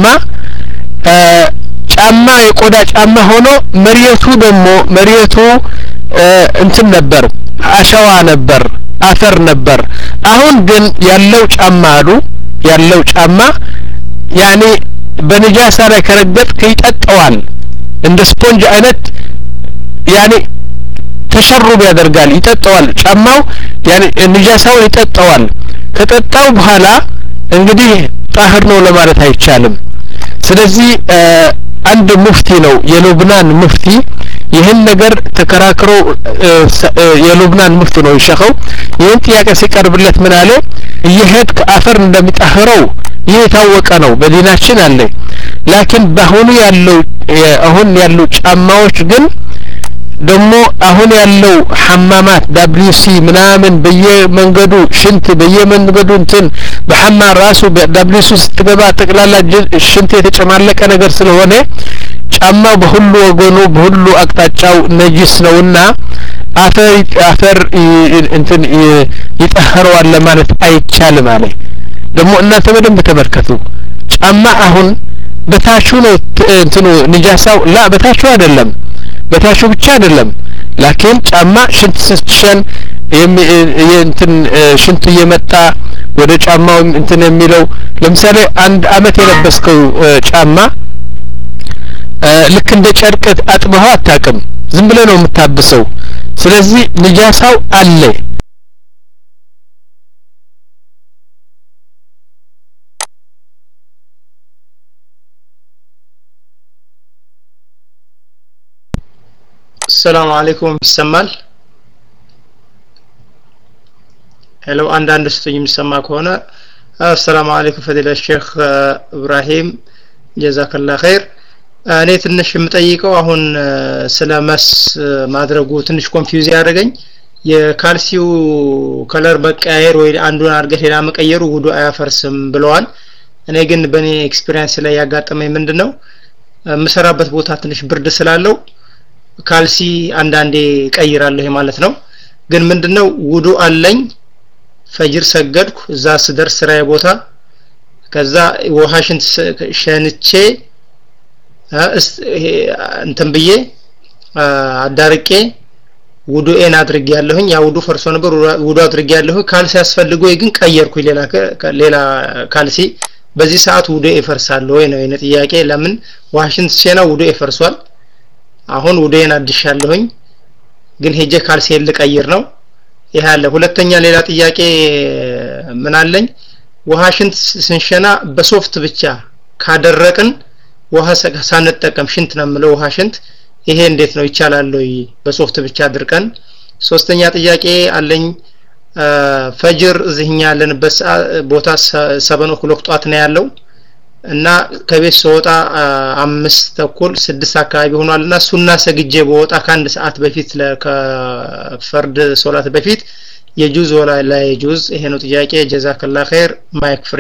ጫማ የቆዳ ጫማ ሆኖ መሪየቱ ደግሞ መሪየቱ እንትን ነበር አሸዋ ነበር አፈር ነበር አሁን ግን ያለው ጫማ አሉ ያለው ጫማ ያኔ በነጃሳ ላይ ከረገጥክ ይጠጣዋል እንደ ስፖንጅ አይነት ያኔ ተሸሩብ ያደርጋል ይጠጣዋል ጫማው ያኔ ነጃሳው ይጠጣዋል ከጠጣው በኋላ እንግዲህ ጣህር ነው ለማለት አይቻልም ስለዚህ አንድ ሙፍቲ ነው የሉብናን ሙፍቲ ይህን ነገር ተከራክሮ የሉብናን ሙፍቲ ነው ይሸኸው ይህን ጥያቄ ሲቀርብለት ምን አለ ይሄድክ አፈር እንደሚጣህረው ይህ የታወቀ ነው በዲናችን አለ ላኪን በአሁኑ ያለው አሁን ያለው ጫማዎች ግን ደሞ አሁን ያለው ሐማማት ዳብሊውሲ ምናምን በየመንገዱ ሽንት በየመንገዱ እንትን በሐማ ራሱ በዳብሊውሲ ስትገባ ተቅላላ ሽንት የተጨማለቀ ነገር ስለሆነ ጫማው በሁሉ ወገኑ በሁሉ አቅጣጫው ነጅስ ነውና አፈር አፈር እንትን ይጣህረዋል ለማለት አይቻልም አለ ደሞ እናንተ በደንብ ተመልከቱ ጫማ አሁን በታቹ ነው እንትኑ ንጃሳው ላ በታቹ አይደለም በታቹ ብቻ አይደለም ላኪን ጫማ ሽንት ስትሸን እንትን ሽንት እየመጣ ወደ ጫማው እንትን የሚለው ለምሳሌ አንድ አመት የለበስከው ጫማ ልክ እንደ ጨርቅ አጥበኸው አታውቅም ዝም ብለህ ነው የምታብሰው ስለዚህ ንጃሳው አለ السلام عليكم ይሰማል ሄሎ አንድ አንድ ስትኝ የሚሰማ ከሆነ السلام عليكم فضيلة الشيخ ابراهيم جزاك الله خير እኔ ትንሽ የምጠይቀው አሁን ስለ መስ ማድረጉ ትንሽ ኮንፊውዝ ያደረገኝ የካልሲው ከለር መቀያየር ወይ አንዱን አድርገህ ሌላ መቀየሩ ውዱ አያፈርስም ብለዋል እኔ ግን በኔ ኤክስፒሪየንስ ላይ ያጋጠመኝ ምንድነው መስራበት ቦታ ትንሽ ብርድ ስላለው ካልሲ አንዳንዴ ቀይራለሁ ማለት ነው ግን ምንድነው ውዱ አለኝ ፈጅር ሰገድኩ እዛ ስደርስ ስራዬ ቦታ ከዛ ውሃሽን ሸንቼ እንትን ብዬ አዳርቄ ውዱኤን አድርጌያለሁኝ ያ ውዱ ፈርሶ ነበር ውዱ አድርጌያለሁ ካልሲ ያስፈልገው ግን ቀየርኩ ሌላ ሌላ ካልሲ በዚህ ሰዓት ውዱኤ ይፈርሳል ወይ ነው የኔ ጥያቄ ለምን ውሃሽን ሸና ውዱኤ ፈርሷል አሁን ውዱኤን አድሻለሁኝ ግን ሄጄ ካልሲ ልቀይር ነው ይሄ አለ ሁለተኛ ሌላ ጥያቄ ምን አለኝ ውሃሽን ስንሸና በሶፍት ብቻ ካደረቅን ውሃ ሳንጠቀም ሽንት ነው ምለው ውሃ ሽንት ይሄ እንዴት ነው ይቻላል ወይ በሶፍት ብቻ አድርቀን ሶስተኛ ጥያቄ አለኝ ፈጅር እዚህኛ ያለንበት ቦታ ሰቨን ኦክሎክ ጧት ነው ያለው እና ከቤት ሰውጣ አምስት ተኩል ስድስት አካባቢ ሆኗልና ሱና ሰግጄ በወጣ ከአንድ ሰዓት በፊት ለከፈርድ ሶላት በፊት የጁዝ ወላ ላይ የጁዝ ይሄ ነው ጥያቄ ጀዛከላ ኸይር ማይክ ፍሪ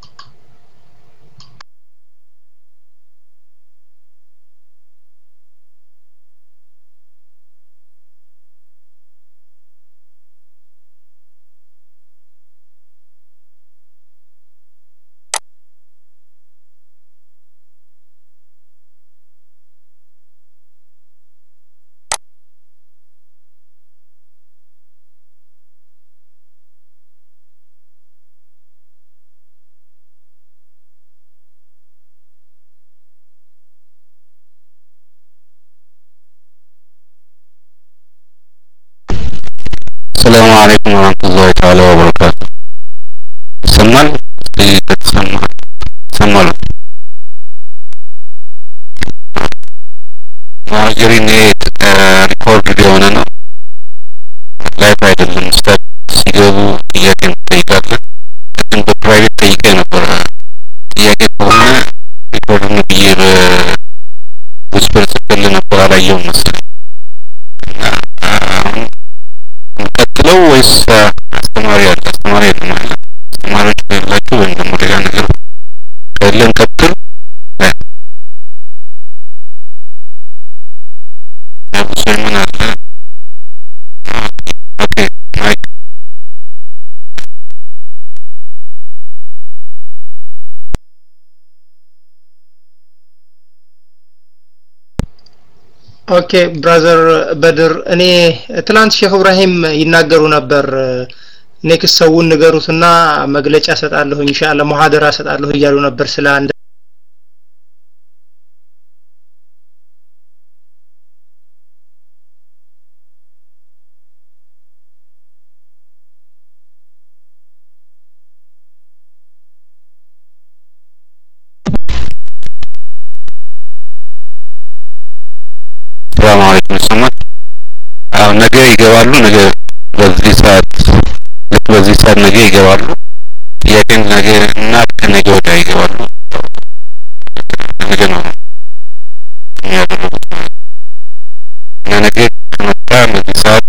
السلام عليكم ورحمة الله تعالى وبركاته سمال سمال سمال مهاجرين ريكورد اليوم لا يفعل المستاذ سيجابوا إياك متيقاك لكن ببرايفت تيقى نبرا إياك هنا ريكورد نبير وسبر سبر لنبرا على يوم مثلا لو ويس استماري استماري معنا استماري لا تقول إنه مريء نقدر كلن كتر لا يا بسيمنا لا أوكي مايك ኦኬ ብራዘር በድር እኔ ትላንት ሼክ ኢብራሂም ይናገሩ ነበር ኔክስት ሰውን ንገሩትና መግለጫ ሰጣለሁ ኢንሻአላህ ሙሐደራ ሰጣለሁ እያሉ ነበር ስለ አንድ السلام አለይኩም ሰማት አው ነገ ይገባሉ ነገ በዚህ ሰዓት ልክ በዚህ ሰዓት ነገ ይገባሉ ጥያቄን ነገ እና ከነገ ወዲያ ይገባሉ ነገ ነው ያደረጉት እና ነገ ከመጣ በዚህ ሰዓት